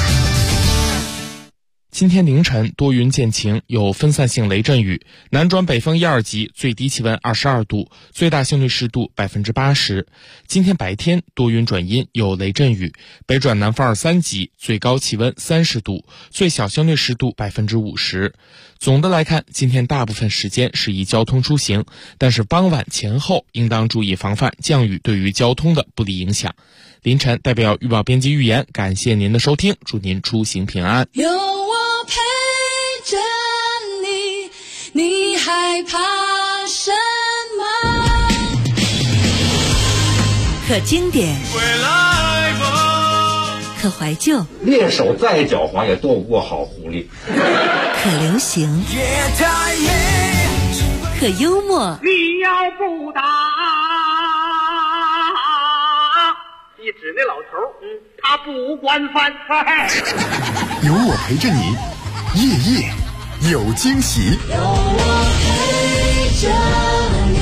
今天凌晨多云见晴，有分散性雷阵雨，南转北风1、2级，最低气温22度，最大相对湿度80%。今天白天多云转阴，有雷阵雨，北转南风2、3级，最高气温30度，最小相对湿度50%。总的来看，今天大部分时间适宜交通出行，但是傍晚前后应当注意防范降雨对于交通的不利影响。凌晨代表预报编辑预言，感谢您的收听，祝您出行平安。 有我陪着你，你害怕什么？ 可经典，可怀旧， 猎手再狡猾也躲不过好狐狸。 可流行，可幽默。 你要不打，你指那老头，他不惯犯。 有我陪着你，夜夜有惊喜。 有我陪着你。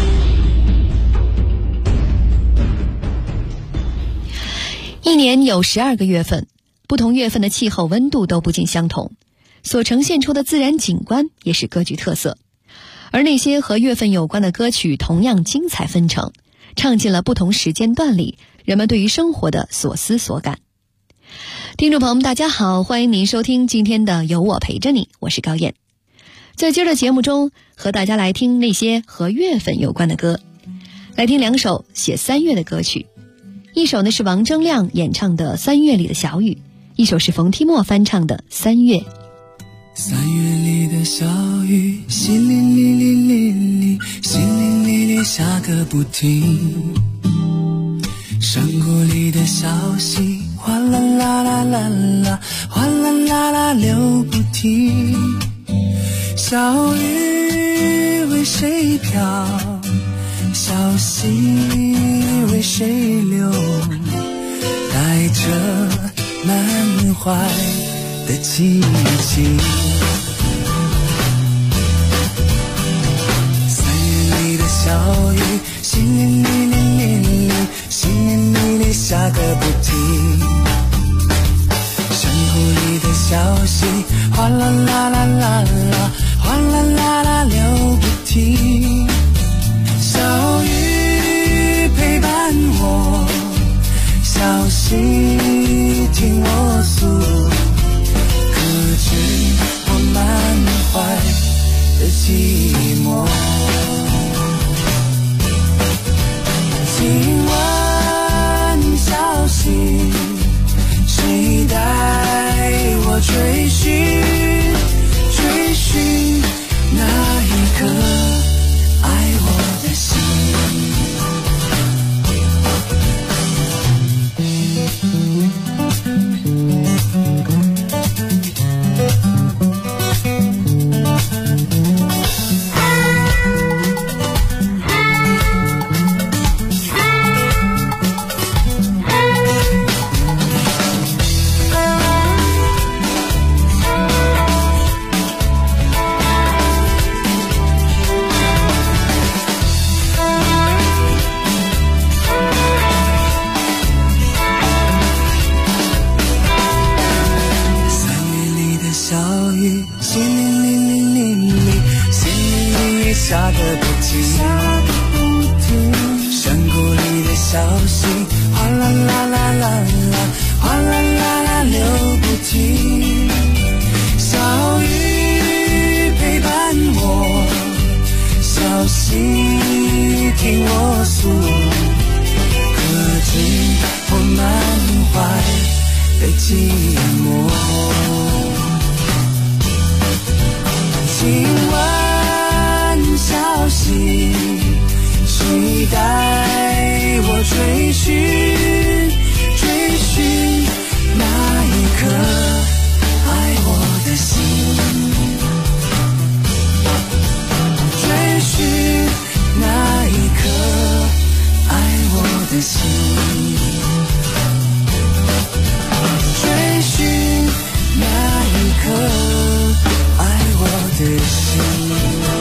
一年有12个月份，不同月份的气候温度都不尽相同，所呈现出的自然景观也是各具特色。而那些和月份有关的歌曲同样精彩纷呈，唱进了不同时间段里人们对于生活的所思所感。听众朋友们大家好，欢迎您收听今天的有我陪着你，我是高燕。在今儿的节目中，和大家来听那些和月份有关的歌，来听2首写3月的歌曲。 一首呢是王铮亮演唱的《三月里的小雨》，一首是冯提莫翻唱的《三月》。 三月里的小雨，淅沥沥沥沥沥，淅沥沥沥下个不停。山谷里的小溪，哗啦啦啦啦啦，哗啦啦啦流不停。小雨为谁飘，小溪为谁流，带着满怀的激情。三月里的小雨，淅沥沥沥沥沥，淅沥沥沥下个不停。山谷里的小溪，哗啦啦啦啦啦，哗啦啦啦流不停。小雨陪伴我，小溪听我诉，可知我满怀的寂寞。今晚小溪，谁带我追寻追寻那一颗爱我的心。下个不停，山谷里的小溪，哗啦啦啦啦啦，哗啦啦啦流不停。小雨陪伴我，小溪听我诉，可知我满怀的寂寞。今晚小溪，谁带我追寻追寻那一颗爱我的心，追寻那一颗爱我的心，追寻那一颗爱我的心。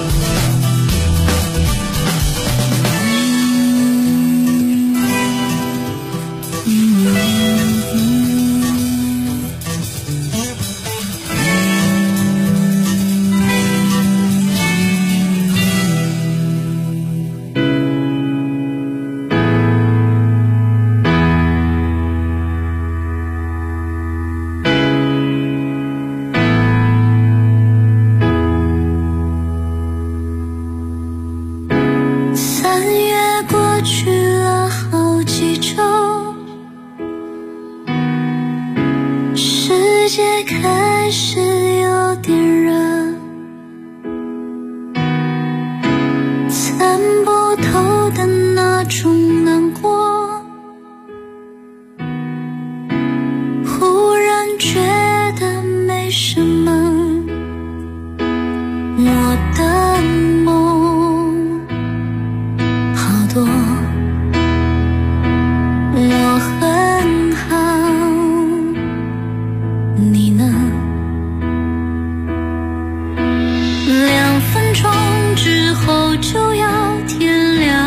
开始有点热，参不透的那种难过，忽然觉得没什么，我的梦好多，我很好，你呢？2分钟之后就要天亮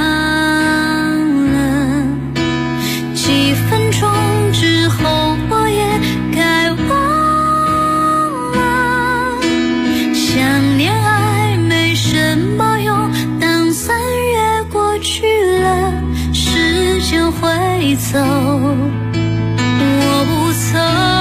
了，几分钟之后我也该忘了。想恋爱没什么用，当3月过去了，时间会走，我不曾。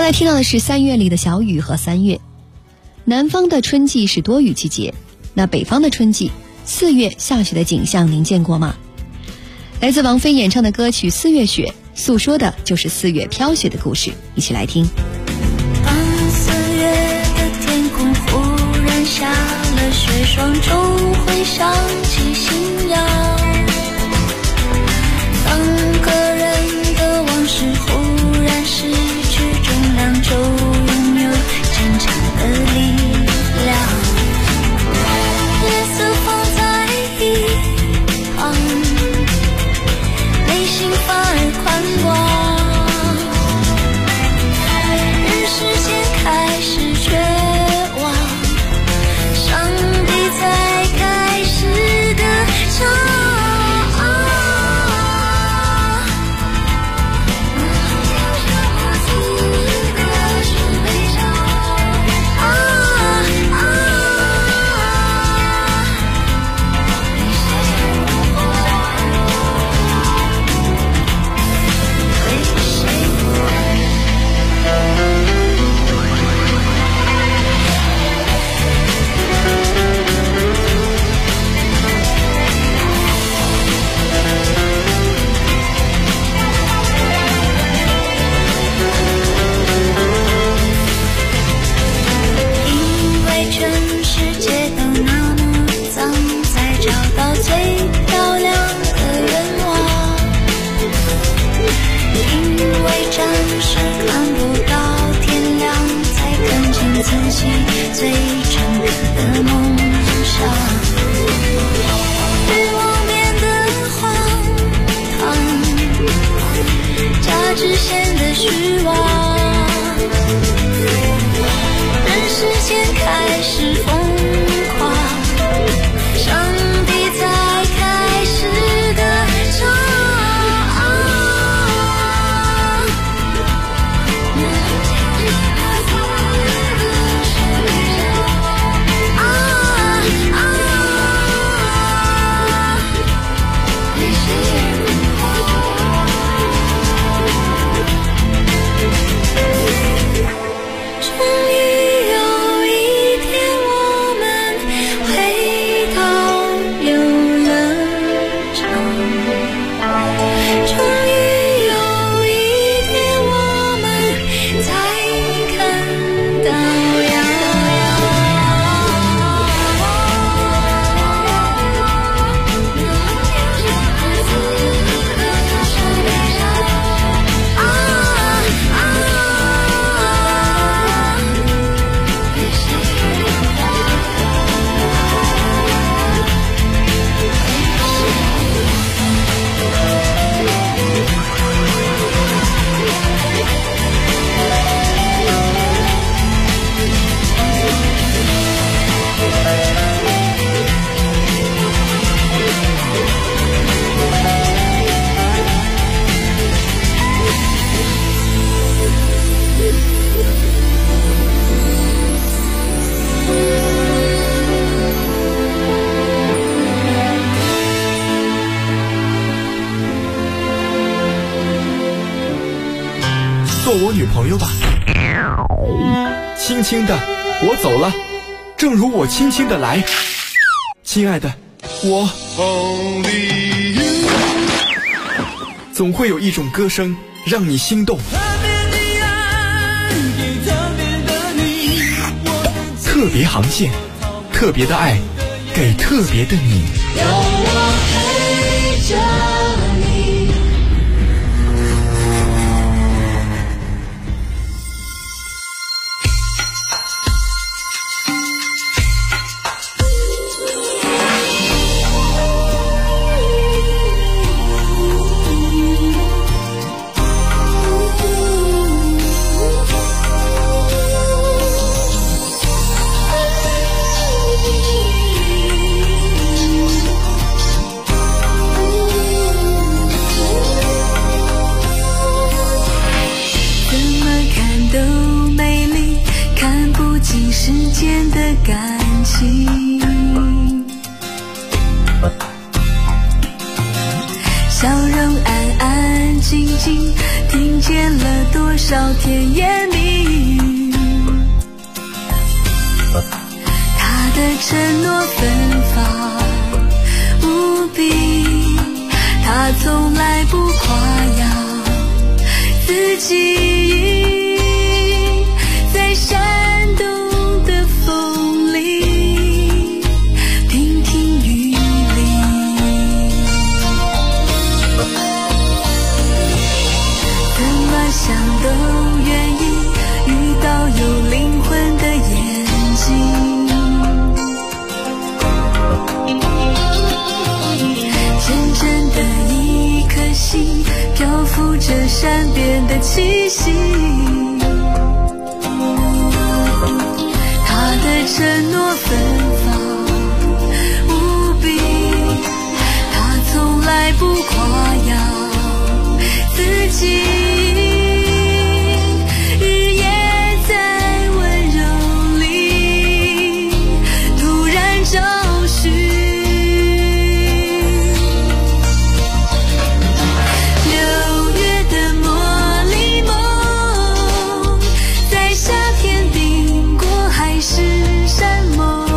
才听到的是3月里的小雨和3月。南方的春季是多雨季节，那北方的春季4月下雪的景象您见过吗？来自王菲演唱的歌曲《4月雪》，诉说的就是4月飘雪的故事，一起来听。 当4月的天空忽然下了雪，霜中会想起信仰。当个人的往事忽然失去重量，就拥有坚强的力量。夜色放在一旁，内心反而宽广。人世间开始绝望，上帝才开始歌唱。最诚恳的梦想，欲望变得荒唐，价值显得虚妄，人世间开始疯狂，上帝才开始歌唱。 做我女朋友吧。轻轻的，我走了，正如我轻轻的来。亲爱的，我总会有一种歌声让你心动。特别航线，特别的爱，给特别的你。 有我陪着你。时间的感情，笑容安安静静，听见了多少甜言蜜语。 承诺芬芳无比，他从来不夸耀自己，在山东的风里亭亭玉立，怎么想都愿意遇到有灵魂的眼睛，天真的一颗心漂浮着善变的气息，他的承诺芬芳无比，他从来不夸耀自己，日夜在温柔里突然找寻，六月的茉莉梦，在夏天顶过海誓山盟，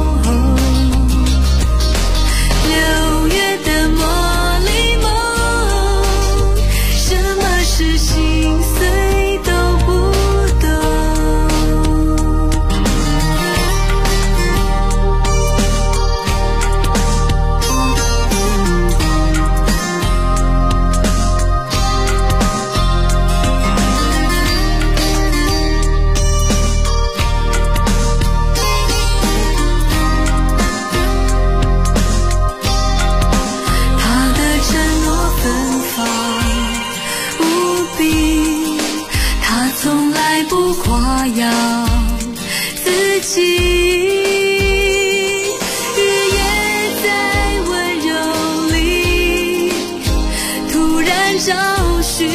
六月的茉莉梦，什么是心碎都不懂。他的承诺芬芳无比，他从来不夸耀自己，日夜在温柔里突然找寻，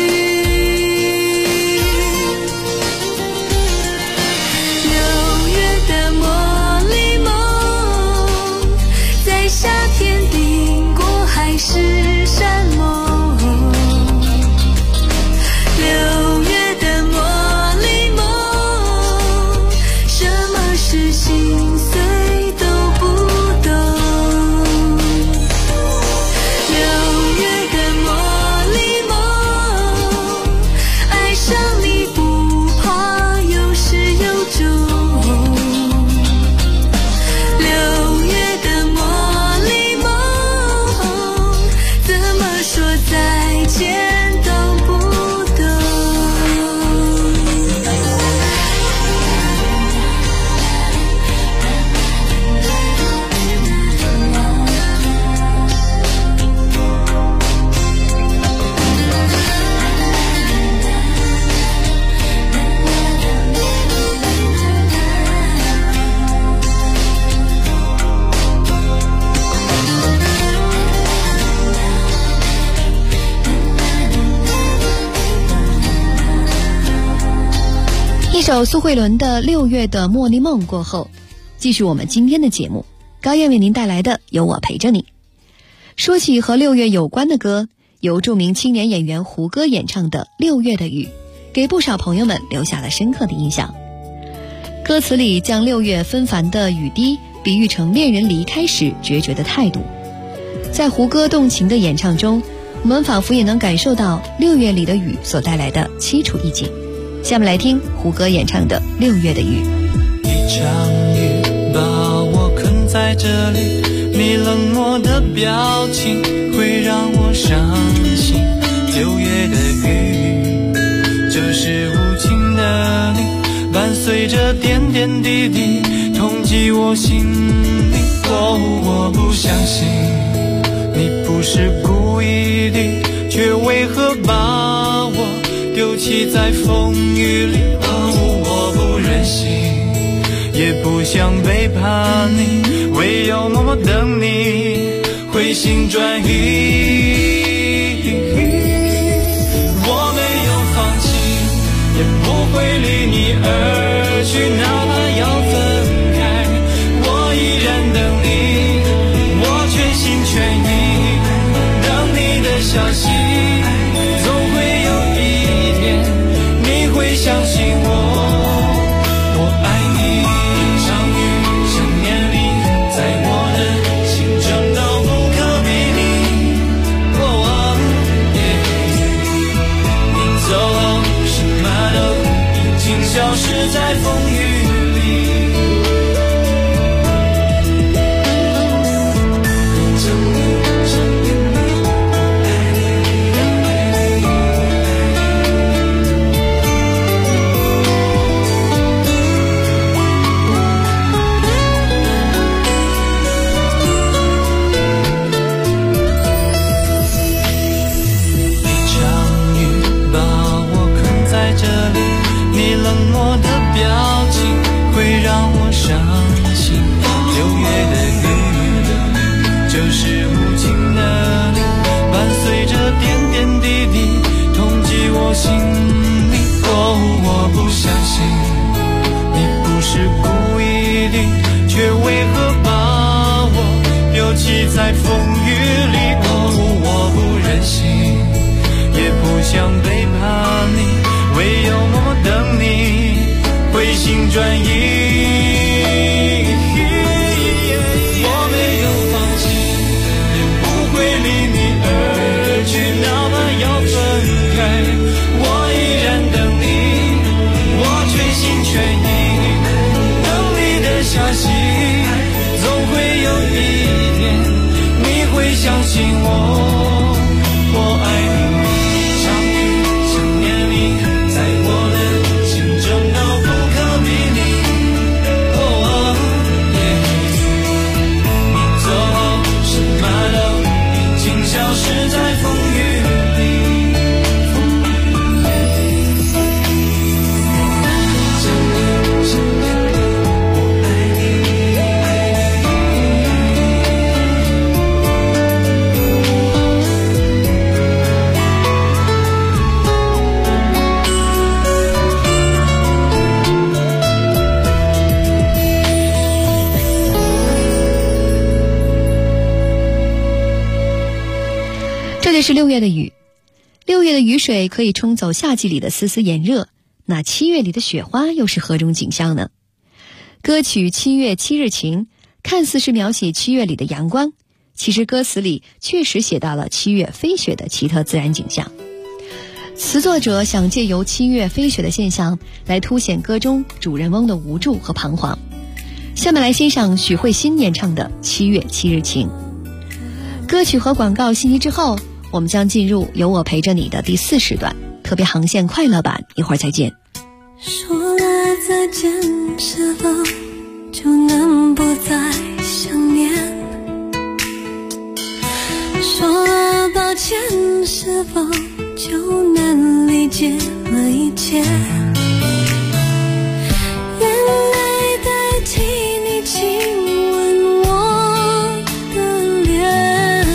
六月的茉莉梦，在夏天顶过海誓山盟，六月的茉莉梦，什么是心碎都不懂，六月的茉莉梦，爱上你不怕有始有终，六月的茉莉梦，怎么说再见都不懂。 一首苏慧伦的《六月的茉莉梦》过后，继续我们今天的节目，高燕为您带来的有我陪着你。说起和六月有关的歌，由著名青年演员胡歌演唱的《六月的雨》，给不少朋友们留下了深刻的印象。歌词里将六月纷繁的雨滴比喻成恋人离开时决绝的态度，在胡歌动情的演唱中，我们仿佛也能感受到六月里的雨所带来的凄楚意境。下面来听胡歌演唱的《六月的雨》。 一场雨把我困在这里，你冷漠的表情会让我伤心。六月的雨，这是无情的你，伴随着点点滴滴，痛击我心里。哦，我不相信你不是故意的，却为何把我丢弃在风雨里。哦，我不忍心，也不想背叛你，唯有默默等你回心转意。我没有放弃，也不会离你而去，哪怕要分开，我依然等你，我全心全意等你的消息。总会有一天你会相信我，我爱你。相遇想念里，在消失在风雨里。在风雨里，我不忍心，也不想背叛你，唯有默默等你回心转意。我没有放弃，也不会离你而去，哪怕要分开，我依然等你，我全心全意等你的消息，总会有一天会相信我爱你，想你想念你，在我的心中都不可比拟。你走后什么都已经消失在风雨里。 这是6月的雨，6月的雨水可以冲走夏季里的丝丝炎热，那7月里的雪花又是何种景象呢？歌曲《7月7日晴》看似是描写7月里的阳光，其实歌词里确实写到了7月飞雪的奇特自然景象。词作者想借由7月飞雪的现象来凸显歌中主人翁的无助和彷徨。下面来欣赏许慧欣演唱的《7月7日晴》。歌曲和广告信息之后，我们将进入有我陪着你的第4时段特别航线快乐版，一会儿再见。 说了再见，是否就能不再想念？说了抱歉，是否就能理解了一切？眼泪代替你亲吻我的脸，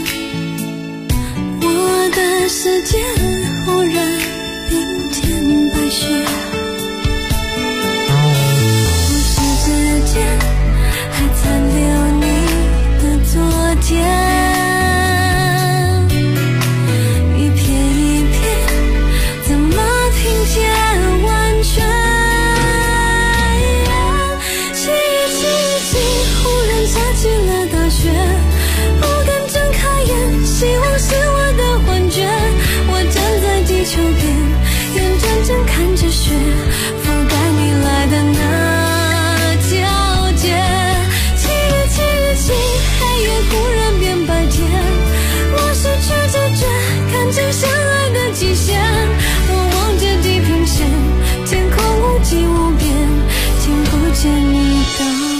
我的世界忽然冰天白雪。不是之间还残留你的昨天，希望是我的幻觉，我站在地球边，眼睁睁看着雪覆盖你来的那皎洁。7月7日晴，黑夜忽然变白天，我失去知觉，看见相爱的极限，我望着地平线，天空无际无边，听不见你的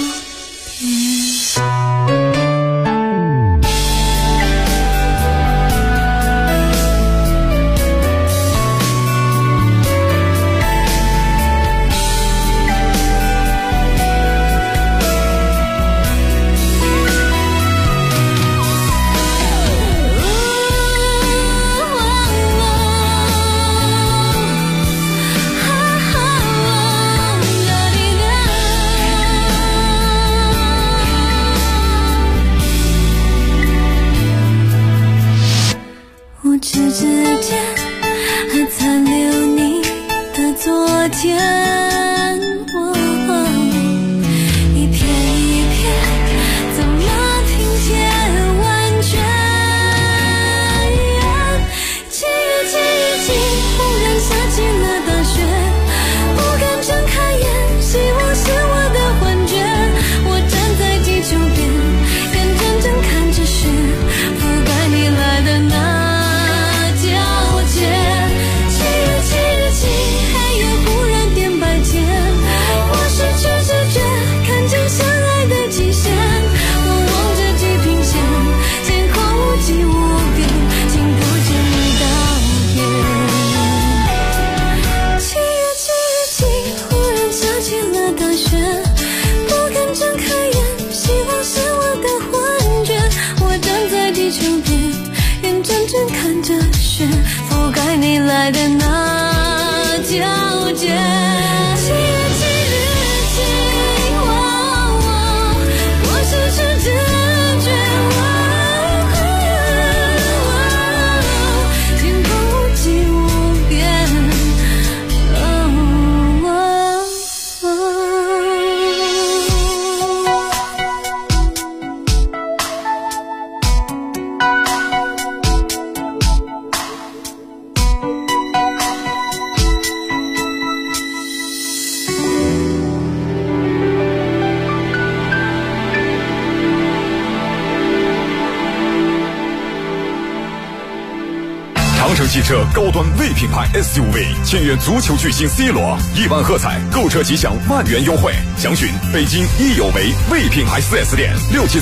不敢睁来的那条街，记起日记，我失去知觉，天空替我变。 长城汽车高端 V 品牌 SUV 签约足球巨星 C 罗，1万喝彩，购车即享万元优惠。详询北京益友维 V 品牌 4S 店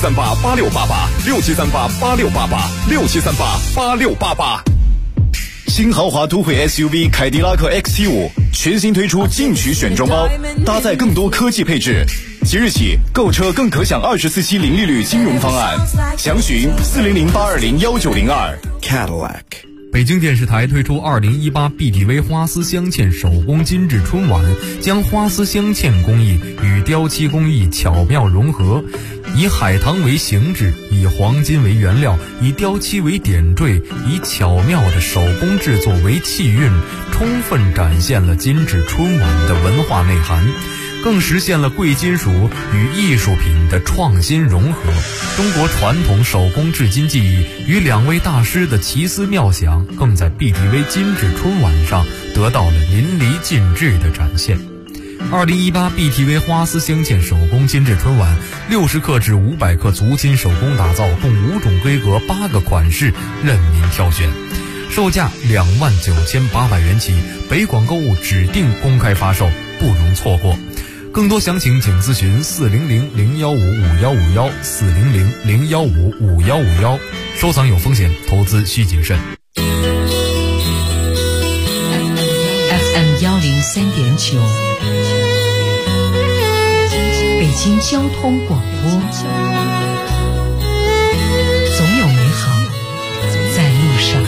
，67388688，67388688，67388688。 新豪华都会 SUV 凯迪拉克 XT5全新推出进取选装包，搭载更多科技配置。即日起购车更可享24期零利率金融方案，详询400-820-1902。 Cadillac。北京电视台推出2018 BTV 花丝镶嵌手工精致春晚，将花丝镶嵌工艺与雕漆工艺巧妙融合，以海棠为形制，以黄金为原料，以雕漆为点缀，以巧妙的手工制作为气韵，充分展现了精致春晚的文化内涵，更实现了贵金属与艺术品的创新融合。中国传统手工制金技艺与2位大师的奇思妙想，更在 BTV 精致春晚上得到了淋漓尽致的展现。2018 BTV 花丝镶嵌手工精致春晚，60克至500克足金手工打造，共5种规格8个款式，任您挑选，售价29800元起，北广购物指定公开发售，不容错过。更多详情请咨询400-015-5151，400-015-5151。收藏有风险，投资需谨慎。 FM 103.9，北京交通广播，总有美好在路上。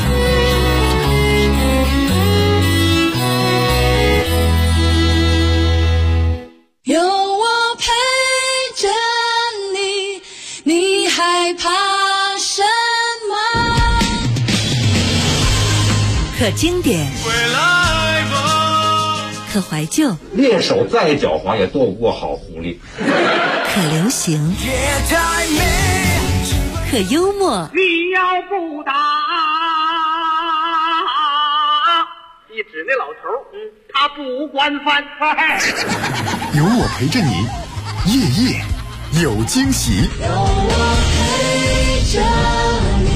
有我陪着你，你害怕什么？ 可经典，可怀旧， 猎手再狡猾也斗不过好狐狸。 可流行，可幽默。 你要不打，一指那老头，他不惯犯。 有我陪着你，夜夜有惊喜。 有我陪着你。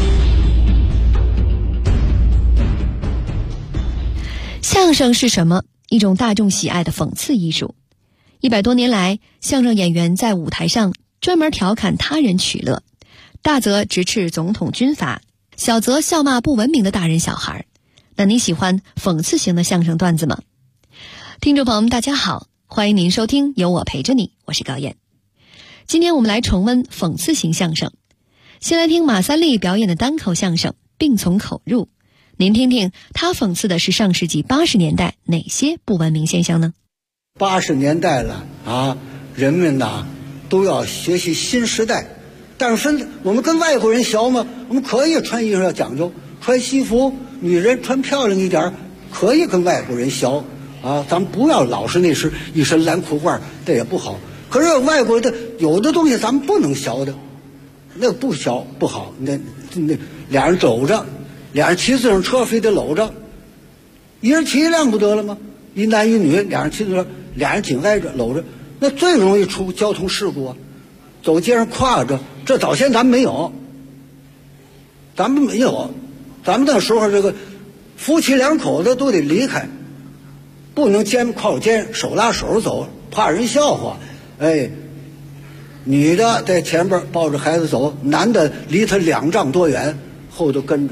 相声是什么？一种大众喜爱的讽刺艺术。100多年来，相声演员在舞台上专门调侃他人取乐，大则直斥总统军阀，小则笑骂不文明的大人小孩。那你喜欢讽刺型的相声段子吗？听众朋友们大家好，欢迎您收听有我陪着你，我是高燕。今天我们来重温讽刺型相声，先来听马三立表演的单口相声病从口入，您听听他讽刺的是上世纪80年代哪些不文明现象呢 ？80年代了啊，人们呐都要学习新时代，但是我们跟外国人学吗？我们可以穿衣服要讲究，穿西服，女人穿漂亮一点，可以跟外国人学啊。咱们不要老是那是一身蓝裤褂，这也不好。可是外国的有的东西咱们不能学的，那不学不好。那俩人走着，俩人骑自行车非得搂着，一人骑一辆不得了吗？一男一女，俩人骑自行车，俩人紧挨着搂着，那最容易出交通事故啊！走街上挎着，这早先咱们没有，咱们那时候这个夫妻两口子都得离开，不能肩靠肩手拉手走，怕人笑话。哎，女的在前边抱着孩子走，男的离他2丈多远，后头跟着。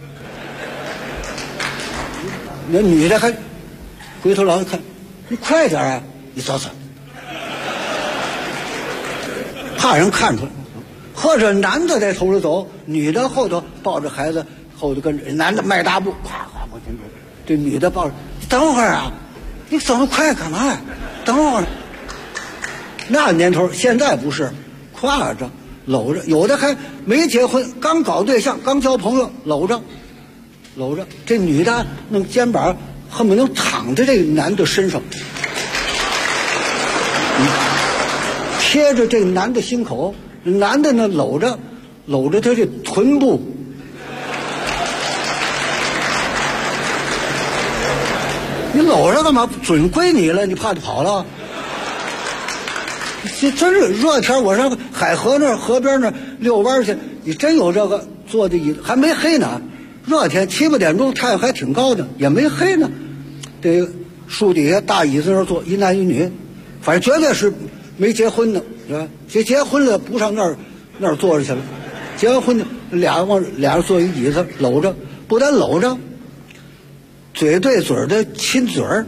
那女的还回头老看，你快点啊！你走走，怕人看出来。或者男的在头上走，女的后头抱着孩子，后头跟着。男的迈大步，咵咵往前走， 这女的抱着，等会儿啊，你走得快干嘛呀？等会儿。那年头现在不是，挎着搂着，有的还没结婚，刚搞对象，刚交朋友，搂着。这女的弄肩膀恨不能躺在这个男的身上，贴着这个男的心口，男的呢搂着他这臀部。你搂着干嘛？准归你了，你怕他跑了？这真是热天，我上海河那河边那遛弯去，你真有这个坐的椅子，还没黑呢。热天7、8点钟，太阳还挺高的，也没黑呢。这个树底下大椅子那儿坐一男一女，反正绝对是没结婚的，是吧？结婚了不上那儿坐着去了，结完婚的俩人坐一椅子搂着，不但搂着，嘴对嘴的亲嘴儿。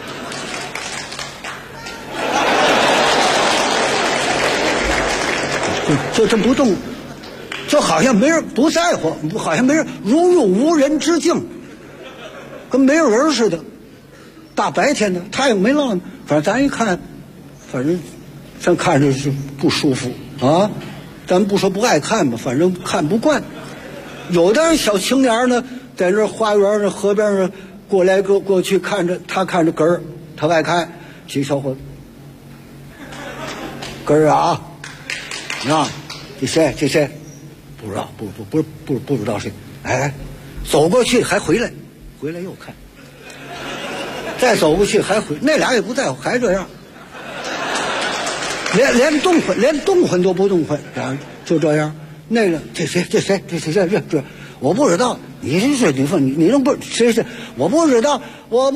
就这不动，就好像没人不在乎，好像没人如入无人之境，跟没有人似的。大白天的，太阳没落，反正咱一看，反正咱看着是不舒服啊。咱不说不爱看吧，反正看不惯。有的小青年呢，在这花园那河边上过来过去，看着他看着根儿，他爱看。几个小伙子，根儿啊！啊，这谁？不知道，不知道谁。哎，走过去还回来又看，再走过去还回，那俩也不在乎，还这样，连动换都不动换，就这样。那个这谁？我不知道。你说你能不谁？我不知道。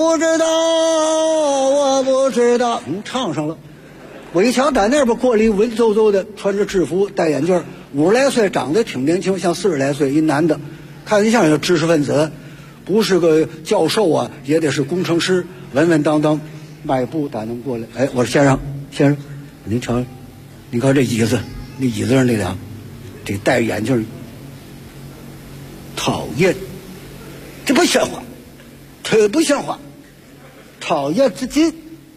唱上了。我一瞧，在那边过了一文绉绉的，穿着制服，戴眼镜，50来岁，长得挺年轻，像40来岁，一男的，看着像有知识分子，不是个教授啊，也得是工程师，稳稳当当，迈步打能过来。哎，我说先生，您瞧，您看这椅子，那椅子上那俩，这戴着眼镜，讨厌，这不像话，这不像话，讨厌自己。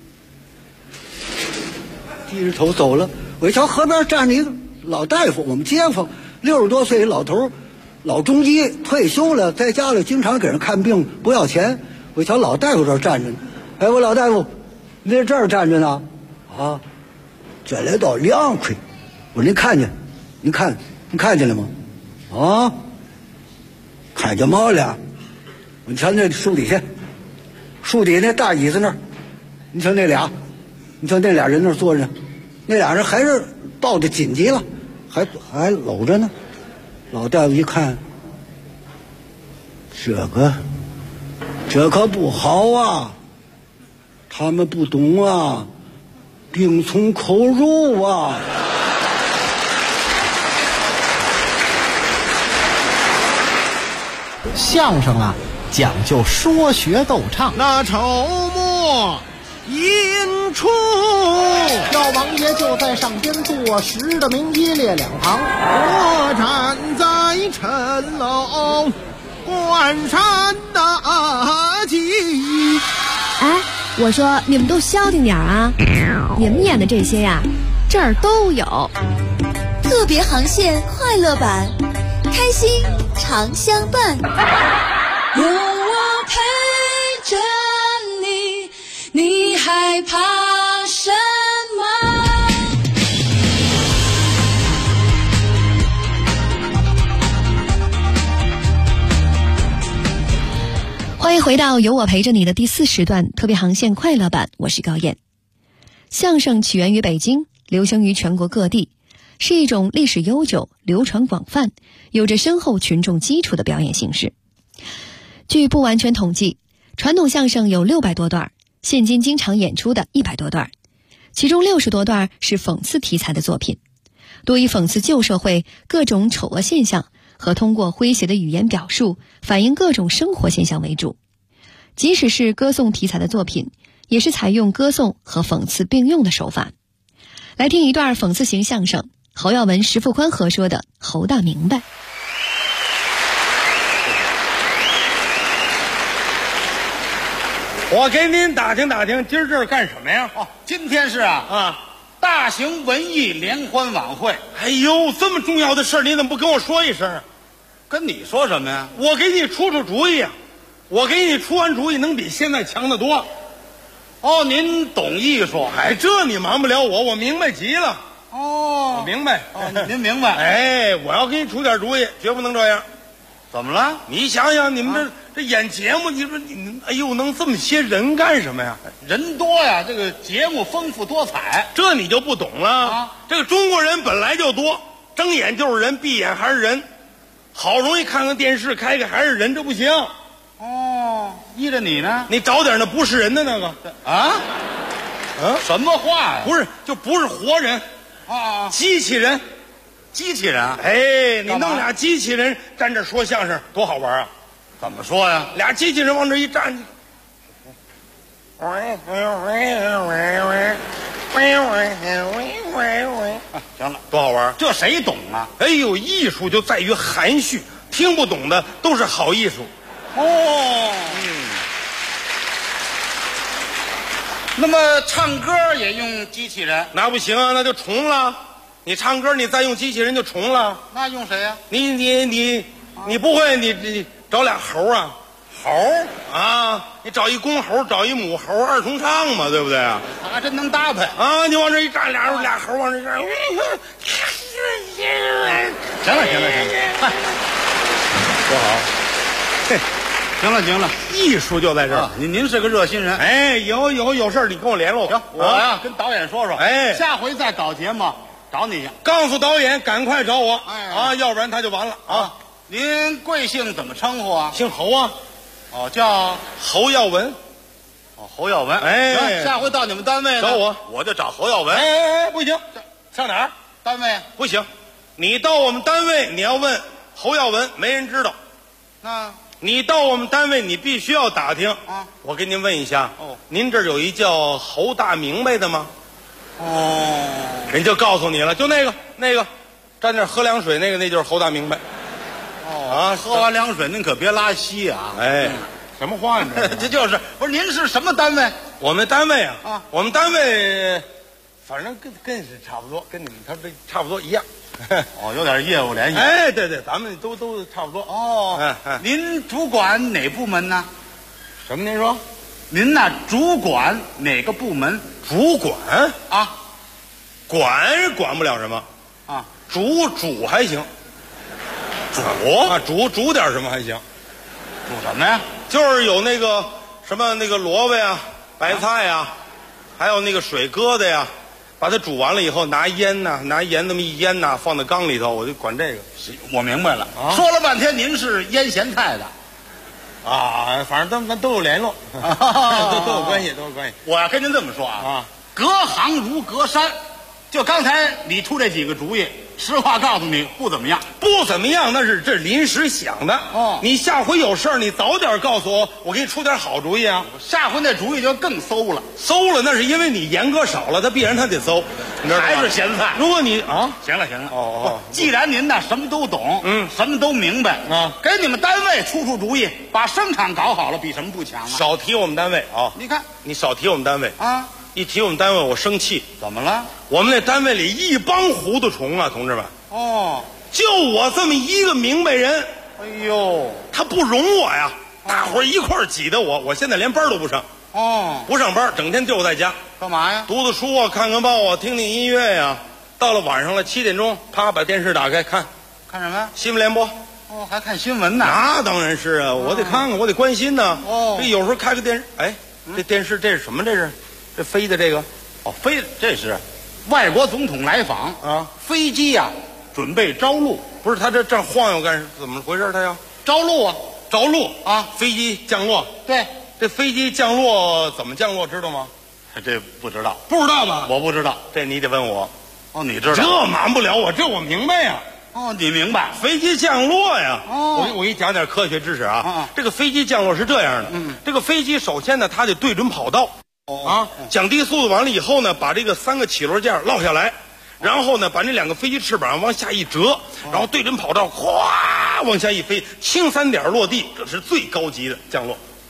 低着头走了，我一瞧河边站着一个老大夫，我们街坊60多岁老头，老中医，退休了，在家里经常给人看病，不要钱。我一瞧老大夫这儿站着呢，哎，我老大夫，你在这儿站着呢？啊，这来到凉快。我说您看见了吗？啊，看见毛了？你瞧那树底下那大椅子那儿，你瞧那俩人那儿坐着，那俩人还是抱得紧极了，还搂着呢。老大夫一看，这可不好啊，他们不懂啊，病从口入啊。 相声啊，讲究说学逗唱。 那筹末引出， 赵王爷就在上边坐实的名一列两旁， 我站在城楼观山大计。 哎，我说你们都消停点啊！你们演的这些呀，这儿都有。 特别航线快乐版，开心常相伴。 有我陪着你，你害怕什么？ 欢迎回到有我陪着你的第4时段特别航线快乐版，我是高燕。相声起源于北京，流行于全国各地，是一种历史悠久、流传广泛、有着深厚群众基础的表演形式。据不完全统计，传统相声有600多段，现今经常演出的100多段，其中60多段是讽刺题材的作品，多以讽刺旧社会各种丑恶现象和通过诙谐的语言表述反映各种生活现象为主。即使是歌颂题材的作品，也是采用歌颂和讽刺并用的手法。来听一段讽刺型相声，侯耀文、石富宽合说的《侯大明白》。 我给您打听打听，今儿这是干什么呀？ 哦，今天是大型文艺联欢晚会。 哎呦，这么重要的事儿，你怎么不跟我说一声？ 跟你说什么呀？ 我给你出出主意呀！我给你出完主意，能比现在强得多。 哦，您懂艺术？ 哎，这你瞒不了我，我明白极了。 哦， 我明白。 哦，您明白？ 哎，我要给你出点主意，绝不能这样。 怎么了？ 你想想，你们这演节目，你说你哎呦，能这么些人干什么呀？ 人多呀，这个节目丰富多彩， 这你就不懂了。这个中国人本来就多，睁眼就是人，闭眼还是人。好容易看看电视，开开还是人，这不行。 哦，依着你呢？ 你找点那不是人的那个啊？什么话呀？ 不是，就不是活人啊， 机器人。 机器人？ 哎，你弄俩机器人站这说相声，多好玩啊！ 怎么说呀？ 俩机器人往这一站， 行了， 多好玩！ 这谁懂啊？ 哎呦，艺术就在于含蓄，听不懂的都是好艺术。 哦，那么唱歌也用机器人？ 那不行啊，那就重了。你唱歌，你再用机器人就重了。 那用谁呀？ 你不会，你找俩猴啊？ 猴啊？你找一公猴，找一母猴，二重唱嘛，对不对啊？ 还真能搭配啊！你往这一站，俩猴往这一站。 行了，多好。行了， 艺术就在这儿。 您是个热心人。 哎，有事儿你跟我联络。 行，我呀跟导演说说。 哎， 下回再搞节目找你去。 告诉导演赶快找我。 哎要不然他就完了啊。 您贵姓怎么称呼啊？ 姓侯啊。 哦，叫侯耀文。 哦，侯耀文。 哎， 行，下回到你们单位找我， 我就找侯耀文。 哎，不行，上哪儿？ 单位不行，你到我们单位，你要问侯耀文，没人知道。 那你到我们单位，你必须要打听啊。 我跟您问一下， 哦， 您这儿有一叫侯大明白的吗？ 哦， 人就告诉你了，就那个站那喝凉水那就是侯大明白。 哦，喝完凉水您可别拉稀啊！ 哎，什么话你这就是不是？您是什么单位？ 我们单位啊，我们单位反正跟是差不多，跟你们他这差不多一样。 哦，有点业务联系。 哎，对，咱们都差不多。 哦，您主管哪部门呢？ 什么？您说？ 您呐，主管哪个部门？ 主管啊， 管不了什么啊， 煮还行。煮点什么还行？ 煮什么呀？ 就是有那个什么那个萝卜呀、白菜呀，还有那个水疙瘩呀，把它煮完了以后，拿盐这么一腌呐，放在缸里头，我就管这个。 我明白了。说了半天，您是腌咸菜的啊？反正咱都有联络，都有关系。 我要跟您这么说啊，隔行如隔山。就刚才你出这几个主意，实话告诉你，不怎么样。 不怎么样，这是临时想的。 哦， 你下回有事儿，你早点告诉我，我给你出点好主意啊。 下回那主意就更馊了。 馊了，那是因为你严格少了，他必然他得馊。你知道吗？ 还是咸菜。 如果你啊， 行了。 哦， 既然您呢什么都懂，什么都明白啊， 给你们单位出主意，把生产搞好了，比什么不强啊？ 少提我们单位啊！ 你看， 你少提我们单位啊！ 一提我们单位，我生气。 怎么了？ 我们那单位里一帮糊涂虫啊，同志们。 哦， 就我这么一个明白人。 哎呦， 他不容我呀！大伙儿一块儿挤得我现在连班都不上。 哦， 不上班，整天就在家。 干嘛呀？ 读读书啊，看看报啊，听听音乐呀。到了晚上了7点钟，啪把电视打开看什么？ 新闻联播。 哦，还看新闻呢？ 那当然是啊，我得看看，我得关心呢。 哦， 这有时候开个电视，哎，这电视这是什么？这飞的这个。 哦，这是外国总统来访啊， 飞机呀，准备着陆。 不是他这晃悠干怎么回事？他要着陆啊， 着陆啊， 飞机降落。 对， 这飞机降落怎么降落？知道吗？ 这不知道。 不知道吗？ 我不知道， 这你得问我。 哦，你知道？ 这瞒不了我，这我明白呀。 哦，你明白？ 飞机降落呀。 哦， 我给你讲点科学知识啊。这个飞机降落是这样的。这个飞机首先呢，它得对准跑道。降低速度完了以后呢，把这个3个起落架落下来，然后呢，把那2个飞机翅膀往下一折，然后对准跑道，哗往下一飞，轻3点落地，这是最高级的降落。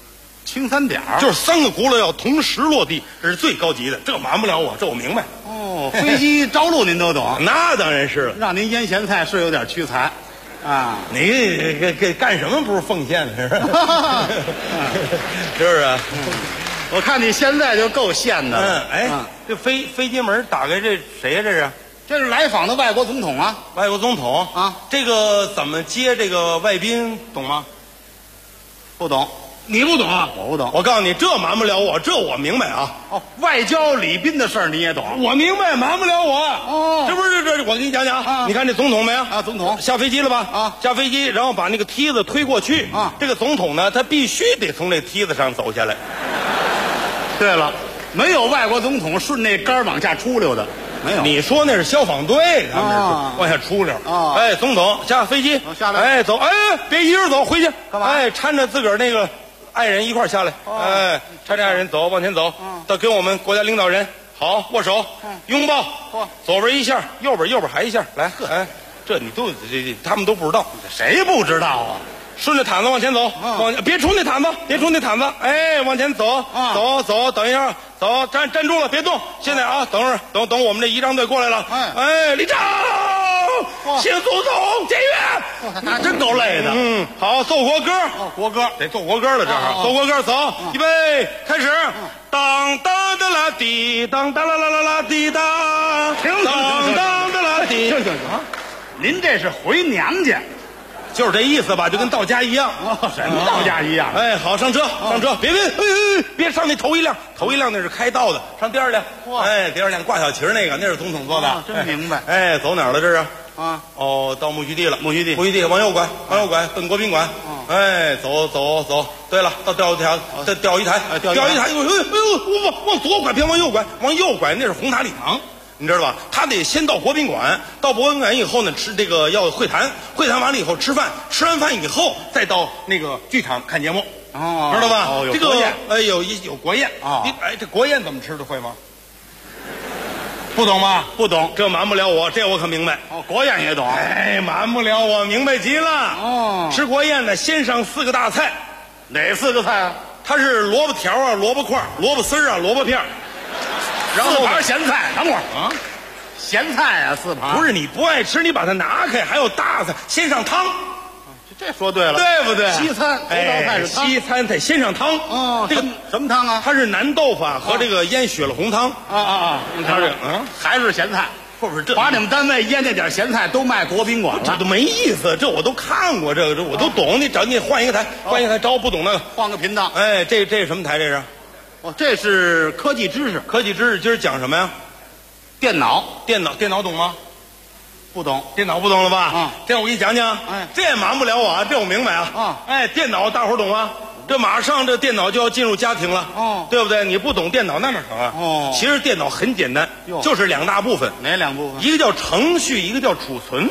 清3点就是3个轱辘要同时落地，这是最高级的，这瞒不了我，这我明白。 哦，飞机着陆您都懂， 那当然是了。 让您腌咸菜是有点屈才，啊， 你给干什么不是奉献的，是不是？是不是？ 我看你现在就够现的了。 哎，这飞机门打开，这谁呀？这是？ 这是来访的外国总统啊！ 外国总统啊， 这个怎么接这个外宾，懂吗？ 不懂。 你不懂啊？ 我不懂。 我告诉你，这瞒不了我，这我明白啊。 哦，外交礼宾的事儿你也懂？ 我明白，瞒不了我。 哦， 这不是这，我给你讲讲啊。你看这总统没有？ 啊，总统下飞机了吧？ 啊， 下飞机，然后把那个梯子推过去。 啊， 这个总统呢，他必须得从这梯子上走下来。 对了，没有外国总统顺那杆往下出溜的。没有， 你说那是消防队，他们往下出溜。 啊， 哎，总统下飞机， 下来， 哎，走，哎，别一人走，回去干嘛？ 哎，搀着自个儿那个爱人一块下来，哎，搀着爱人走，往前走，到跟我们国家领导人好握手，拥抱，左边一下，右边还一下，来，哎，这你都他们都不知道， 谁不知道啊？ 顺着毯子往前走，别冲那毯子，哎，往前走，走，等一下，走，站住了，别动。现在啊，等我们这仪仗队过来了，哎，立正，请总统检阅。 那真够累的。 好，奏国歌， 国歌得奏国歌了，这儿奏国歌，走，预备，开始。当当的啦滴，当当啦啦啦啦滴当，当当的啦滴。 行，您这是回娘家。 就是这意思吧，就跟到家一样。 什么到家一样？ 哎，好，上车，别上那头一辆那是开道的，上第2辆。哎，第2辆挂小旗那个，那是总统坐的。 真明白。 哎，走哪儿了这是？ 啊， 哦，到苜蓿地了。 苜蓿地， 往右拐，奔国宾馆。哎，走。对了，到钓鱼台，钓鱼台，哎呦，往左拐，别往右拐，那是红塔礼堂。你知道吧？他得先到国宾馆，到国宾馆以后呢，吃这个要会谈完了以后吃饭，吃完饭以后再到那个剧场看节目。 哦， 知道吧？ 有国宴， 有国宴啊！这国宴怎么吃的会吗？不懂吗？ 不懂， 这瞒不了我，这我可明白。 哦，国宴也懂。 哎，瞒不了我，明白极了。 哦， 吃国宴呢，先上4个大菜， 哪4个菜啊？ 它是萝卜条啊，萝卜块，萝卜丝啊，萝卜片。 然后4盘咸菜，等会儿啊，咸菜啊，4盘。 不是你不爱吃，你把它拿开，还有大菜，先上汤。 这说对了， 对不对？ 西餐头道菜是汤， 西餐得先上汤。 哦，这个什么汤啊？ 它是南豆腐和这个腌血了红汤。 你看这还是咸菜。 不是这， 把你们单位腌那点咸菜都卖国宾馆了， 这都没意思。这我都看过，这我都懂。你换一个台，找我不懂那个， 换个频道。 哎，这是什么台？这是？ 哦，这是科技知识。 今儿讲什么呀？ 电脑懂吗？ 不懂， 电脑不懂了吧？这我给你讲讲。 哎， 这也瞒不了我，这我明白啊。哎，电脑大伙儿懂吗？这马上这电脑就要进入家庭了，对不对？你不懂电脑那哪成啊？其实电脑很简单，就是2大部分。 哪2部分？ 一个叫程序，一个叫储存。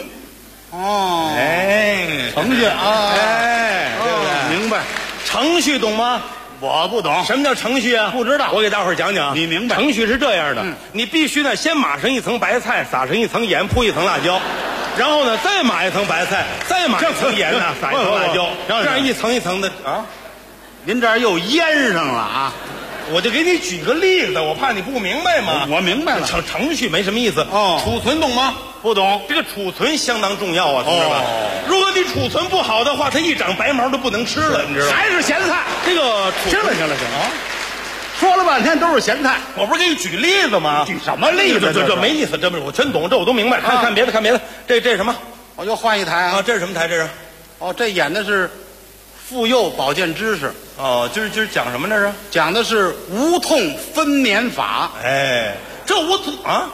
哎， 程序啊， 哎，对不对？ 明白。 程序懂吗？ 我不懂。 什么叫程序啊？ 不知道。 我给大伙儿讲讲。 你明白？ 程序是这样的，你必须呢先码上一层白菜，撒上一层盐，铺一层辣椒，然后呢再码一层白菜，再码一层盐呢，撒一层辣椒，这样一层一层的啊。 您这儿又腌上了啊！ 我就给你举个例子，我怕你不明白嘛。 我明白了， 程序没什么意思。储存懂吗？ 不懂。 这个储存相当重要啊，同志们。如果你储存不好的话，它一长白毛就不能吃了，你知道吗？ 还是咸菜。 这个行了啊！说了半天都是咸菜， 我不是给你举例子吗？ 举什么例子？ 这没意思，这我全懂，这我都明白。看别的，这是什么？ 我又换一台啊！ 这是什么台？这是？ 哦，这演的是妇幼保健知识。 哦，今儿讲什么？这是讲的是无痛分娩法。 哎，这无痛啊？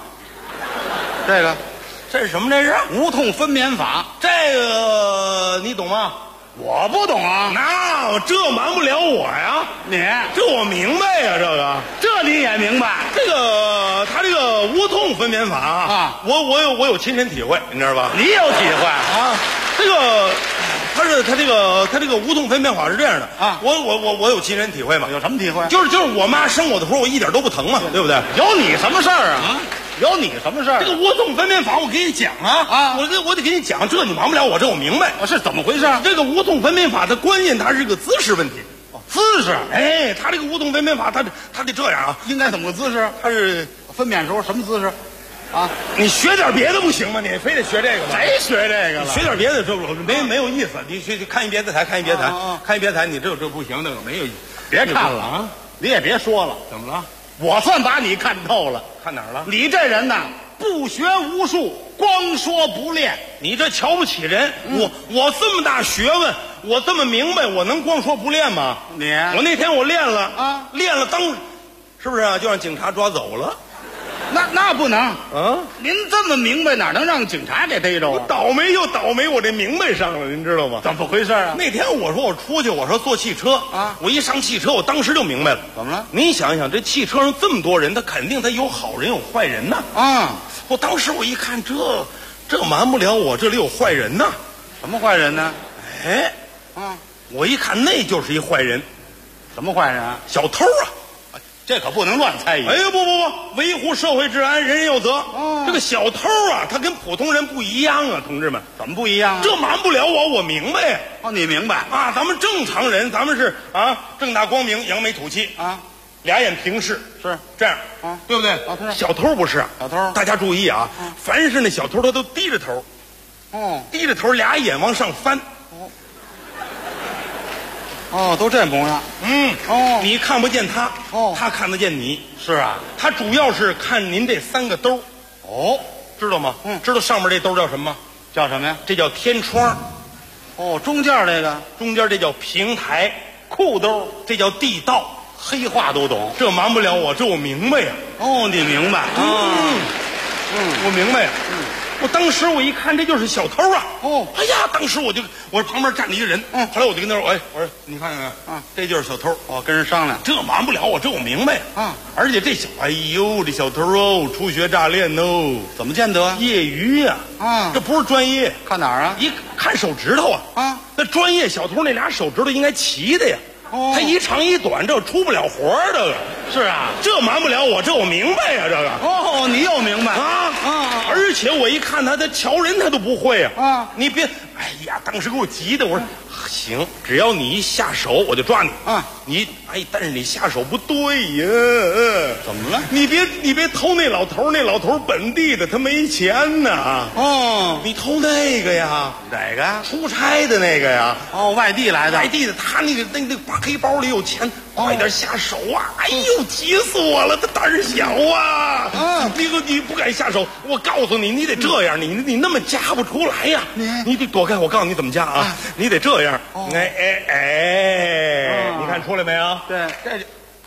这是什么？这是无痛分娩法。 这个你懂吗？ 我不懂啊。 那这瞒不了我呀。这我明白呀， 这你也明白？ 他这个无痛分娩法啊，我有亲身体会，你知道吧？ 你有体会啊？他这个无痛分娩法是这样的啊，我有亲身体会嘛？ 有什么体会？ 就是我妈生我的时候，我一点都不疼嘛，对不对？ 有你什么事儿啊？有你什么事儿？ 这个无痛分娩法，我给你讲啊！我得给你讲，这你瞒不了我，这我明白。 是怎么回事？ 这个无痛分娩法的关键，它是个姿势问题。 姿势。 哎，他这个五统分娩法，他得这样啊， 应该怎么个姿势？ 他是分娩时候什么姿势？啊， 你学点别的不行吗？你非得学这个吗？ 谁学这个了？ 学点别的，这没有意思。你去看一别的台，看一别的台，看一别的台，你这不行，那个没有意思。 别看了啊！你也别说了， 怎么了？ 我算把你看透了。 看哪儿了？ 你这人呐，不学无术，光说不练。 你这瞧不起人。我这么大学问，我这么明白，我能光说不练吗？我那天我练了啊，练了是不是啊？就让警察抓走了。 那不能啊！您这么明白，哪能让警察给逮着？ 我倒霉就倒霉，我这明白上了，您知道吗？ 怎么回事啊？ 那天我说我出去，我说坐汽车啊，我一上汽车，我当时就明白了。 怎么了？ 您想想，这汽车上这么多人，他肯定他有好人有坏人呐。啊！我当时我一看，这瞒不了我，这里有坏人呐。 什么坏人呢？ 哎，我一看那就是一坏人。 什么坏人啊？ 小偷啊！ 这可不能乱猜疑。 哎呀，不，维护社会治安，人人有责。这个小偷啊，他跟普通人不一样啊，同志们。 怎么不一样啊？ 这瞒不了我明白呀。 哦，你明白啊？咱们正常人，咱们是啊，正大光明，扬眉吐气啊，俩眼平视， 是这样啊，对不对？小偷不是。 小偷， 大家注意啊，凡是那小偷，他都低着头。哦，低着头，俩眼往上翻。 哦，都这模样。 你看不见他，他看得见你。 是啊， 他主要是看您这3个兜。哦，知道吗？知道上面这兜叫什么？ 叫什么呀？ 这叫天窗。 哦，中间这个， 中间这叫平台。裤兜这叫地道。 黑话都懂， 这瞒不了我，这我明白呀。 哦，你明白？ 我明白呀。我当时我一看，这就是小偷啊！哦，哎呀，当时我旁边站着一个人，后来我就跟他说，我说你看看啊，这就是小偷。 哦，跟人商量， 这瞒不了我，这我明白啊。而且这小偷哦，初学乍练哦， 怎么见得？ 业余呀，这不是专业。 看哪儿啊？ 一看手指头啊，那专业小偷那俩手指头应该齐的呀。他一长一短，这出不了活儿，这个是啊， 这瞒不了我，这我明白呀，这个哦，你又明白啊！而且我一看他瞧人他都不会啊！你别，哎呀，当时给我急的，我说行，只要你一下手，我就抓你啊！但是你下手不对呀！ 怎么了？ 你别偷那老头，那老头本地的，他没钱呢。哦，你偷那个呀？ 哪个？ 出差的那个呀？ 哦，外地来的。 外地的，他那大黑包里有钱，快点下手啊！哎呦，急死我了！他胆儿小啊！你不敢下手，我告诉你，你得这样，你那么夹不出来呀！你得躲开，我告诉你怎么夹啊！你得这样，你看出来没有？ 对，这，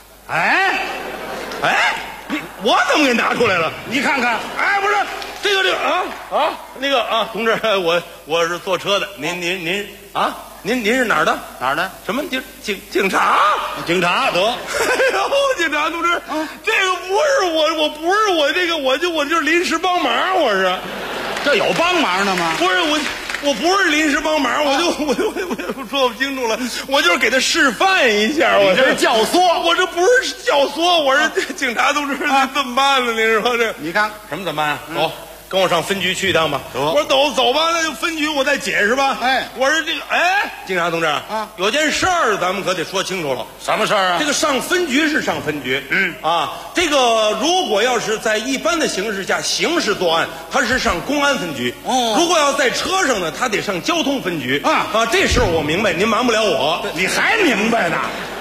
我怎么给拿出来了？ 你看看， 不是这个同志，我是坐车的，您啊。您是哪儿的？ 哪儿的？ 什么警察？ 警察得。 哎呦，警察同志，这个不是我不是我这个，我就是临时帮忙，我是。 这有帮忙的吗？ 不是我不是临时帮忙，我说不清楚了，我就是给他示范一下。我这是教唆， 我这不是教唆，我是警察同志，怎么办呢？您说这？ 你看什么怎么办啊？走。跟我上分局去一趟吧。我说走吧，那就分局我再解释吧。我说这个，警察同志啊，有件事儿咱们可得说清楚了。 什么事儿啊？ 这个上分局是上分局，这个如果要是在一般的形势下刑事作案，他是上公安分局。如果要在车上呢，他得上交通分局。这事儿我明白，您瞒不了我。 你还明白呢？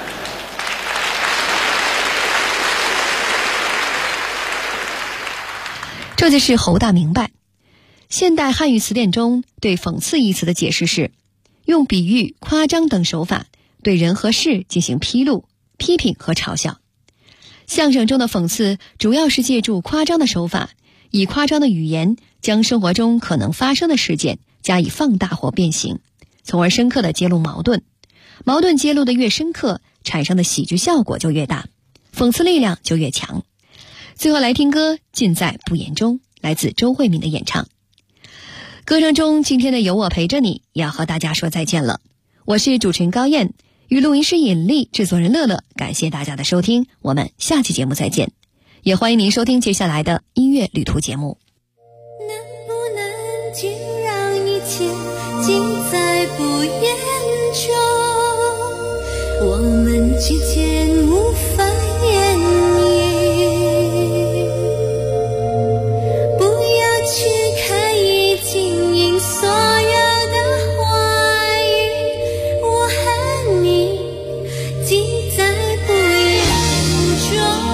这就是侯大明白。现代汉语词典中对讽刺一词的解释是，用比喻、夸张等手法对人和事进行披露、批评和嘲笑。相声中的讽刺主要是借助夸张的手法，以夸张的语言将生活中可能发生的事件加以放大或变形，从而深刻地揭露矛盾。矛盾揭露的越深刻，产生的喜剧效果就越大，讽刺力量就越强。最后来听歌，尽在不言中，来自周慧敏的演唱。歌声中，今天的有我陪着你也要和大家说再见了。我是主持人高燕，与录音师尹丽，制作人乐乐，感谢大家的收听，我们下期节目再见。也欢迎您收听接下来的音乐旅途节目。 能不能就让一切尽在不言中？ 我们之间无法言语，不要去刻意经营所有的话语，我和你记在不言中。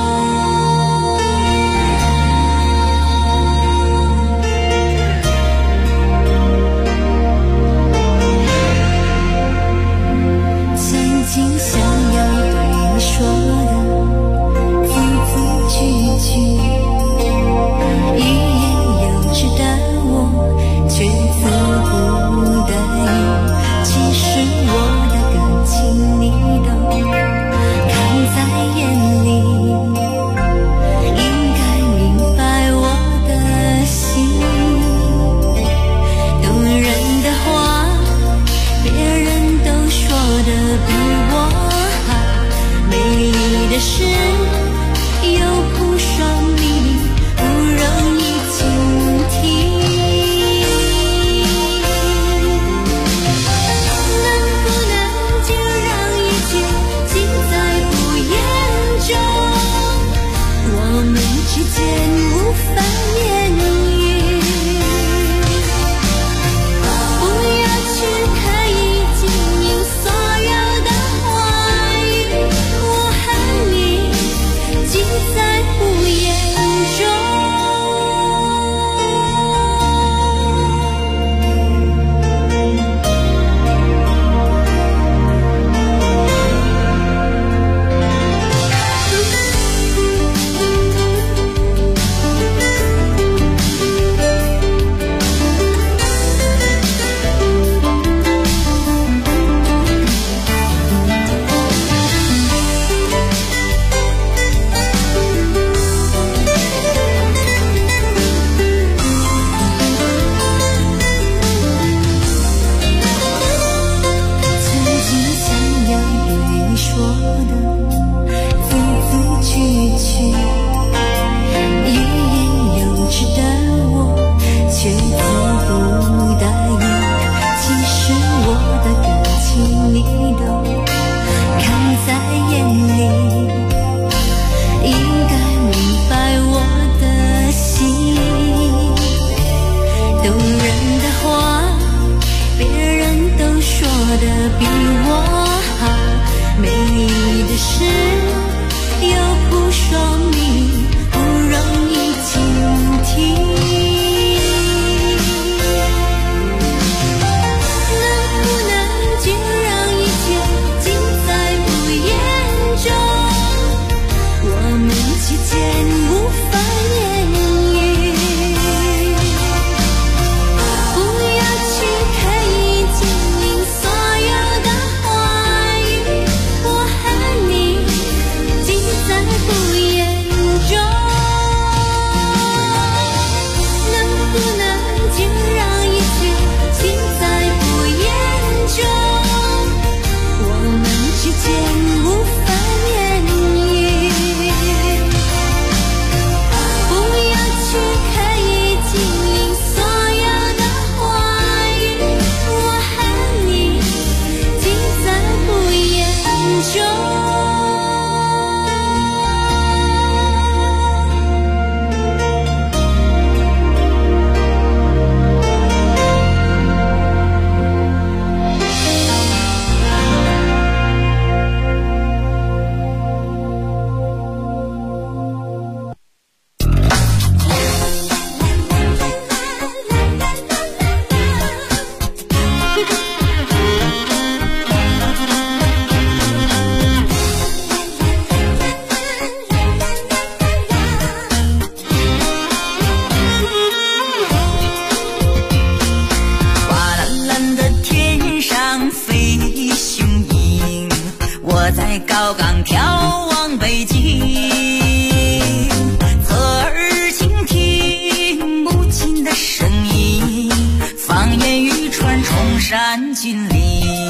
曾经想要对你说的字字句句，欲言又止的我却词不达意。其实我的感情你都看在眼里，应该明白我的心。动人的话别人都说的比我好，美丽的事有不说明，不容易倾听。能不能就让一切尽在不言中？我们之间无法言语，不要去刻意经营所有的话语，我和你记在不言中。曾经想要对你说的字字句句，欲言又止的我却词不达意。其实我的感情你都看在眼里，应该明白我的心。动人的话别人都说的比我好，美丽的事有不说明，不容易倾听。能不能就让一切尽在不言中？我们之间无法言语，不要去刻意经营所有的话语，我和你记在不言中。能不能就让一切尽在不言中？我们之间无法言语，不要去刻意经营所有的话语，我和你记在不言中。 瓦蓝蓝的天上飞雄鹰，我在高岗眺望北京。侧耳倾听母亲的声音，放眼欲穿崇山峻岭。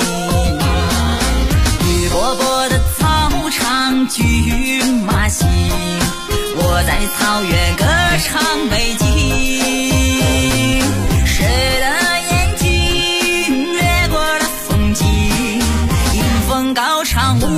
绿波波的草场骏马行，我在草原歌唱北京。谁的眼睛掠过了风景，迎风高唱。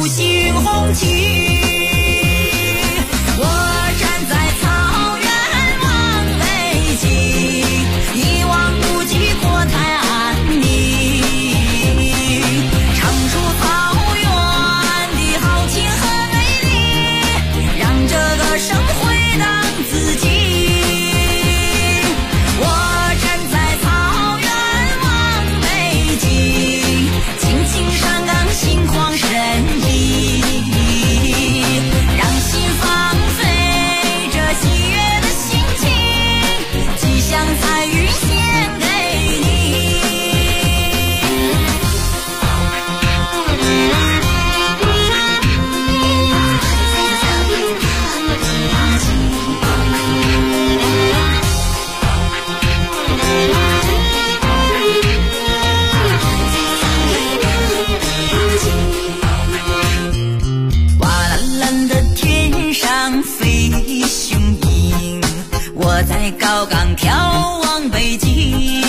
雄鹰，我在高岗眺望北京。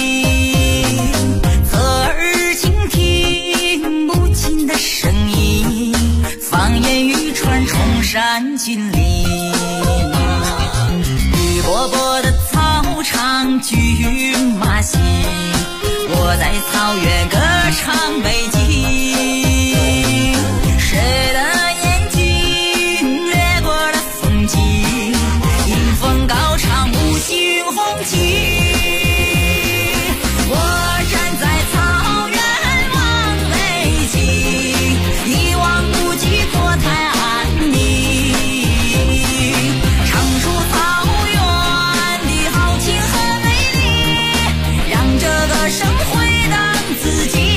侧耳倾听母亲的声音，放眼欲穿崇山峻岭。绿波波的草场骏马行，我在草原歌唱北京。谁的眼睛掠过了风景，迎风高唱五星红旗。我站在草原望北京，一望无际国泰安宁，唱出草原的豪情和美丽，让这个生回荡自己。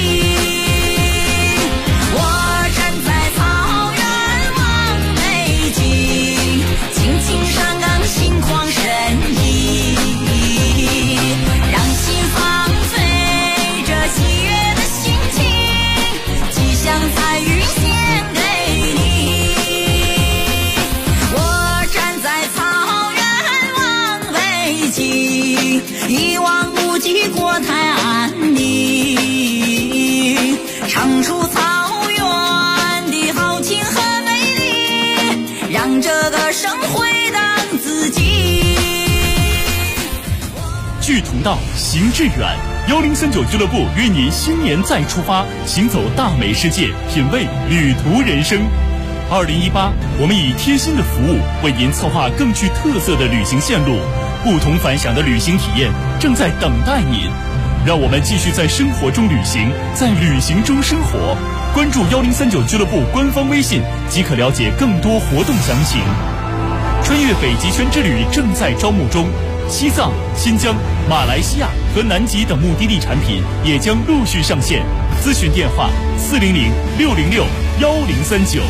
一望无际国泰安宁，唱出草原的豪情和美丽，让这个生回荡自己。 志同道，行致远。1039俱乐部约您新年再出发，行走大美世界，品味旅途人生。2018，我们以贴心的服务为您策划更具特色的旅行线路，不同凡响的旅行体验正在等待您。让我们继续在生活中旅行，在旅行中生活。关注1039俱乐部官方微信即可了解更多活动详情。穿越北极圈之旅正在招募中，西藏、新疆、马来西亚和南极等目的地产品也将陆续上线。咨询电话400-606-1039。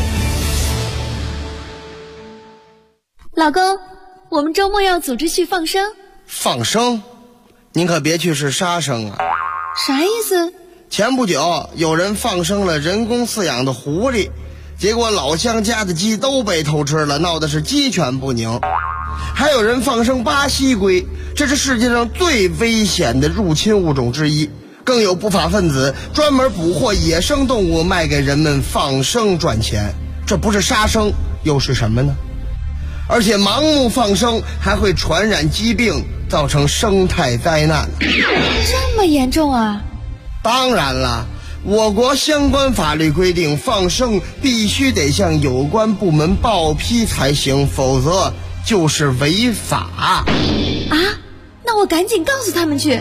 老公，我们周末要组织去放生。 放生？您可别去是杀生啊！ 啥意思？ 前不久有人放生了人工饲养的狐狸，结果老乡家的鸡都被偷吃了，闹得是鸡犬不宁。还有人放生巴西龟，这是世界上最危险的入侵物种之一。更有不法分子专门捕获野生动物卖给人们放生赚钱，这不是杀生又是什么呢？而且盲目放生还会传染疾病，造成生态灾难。 这么严重啊？ 当然了，我国相关法律规定，放生必须得向有关部门报批才行，否则就是违法。 啊，那我赶紧告诉他们去。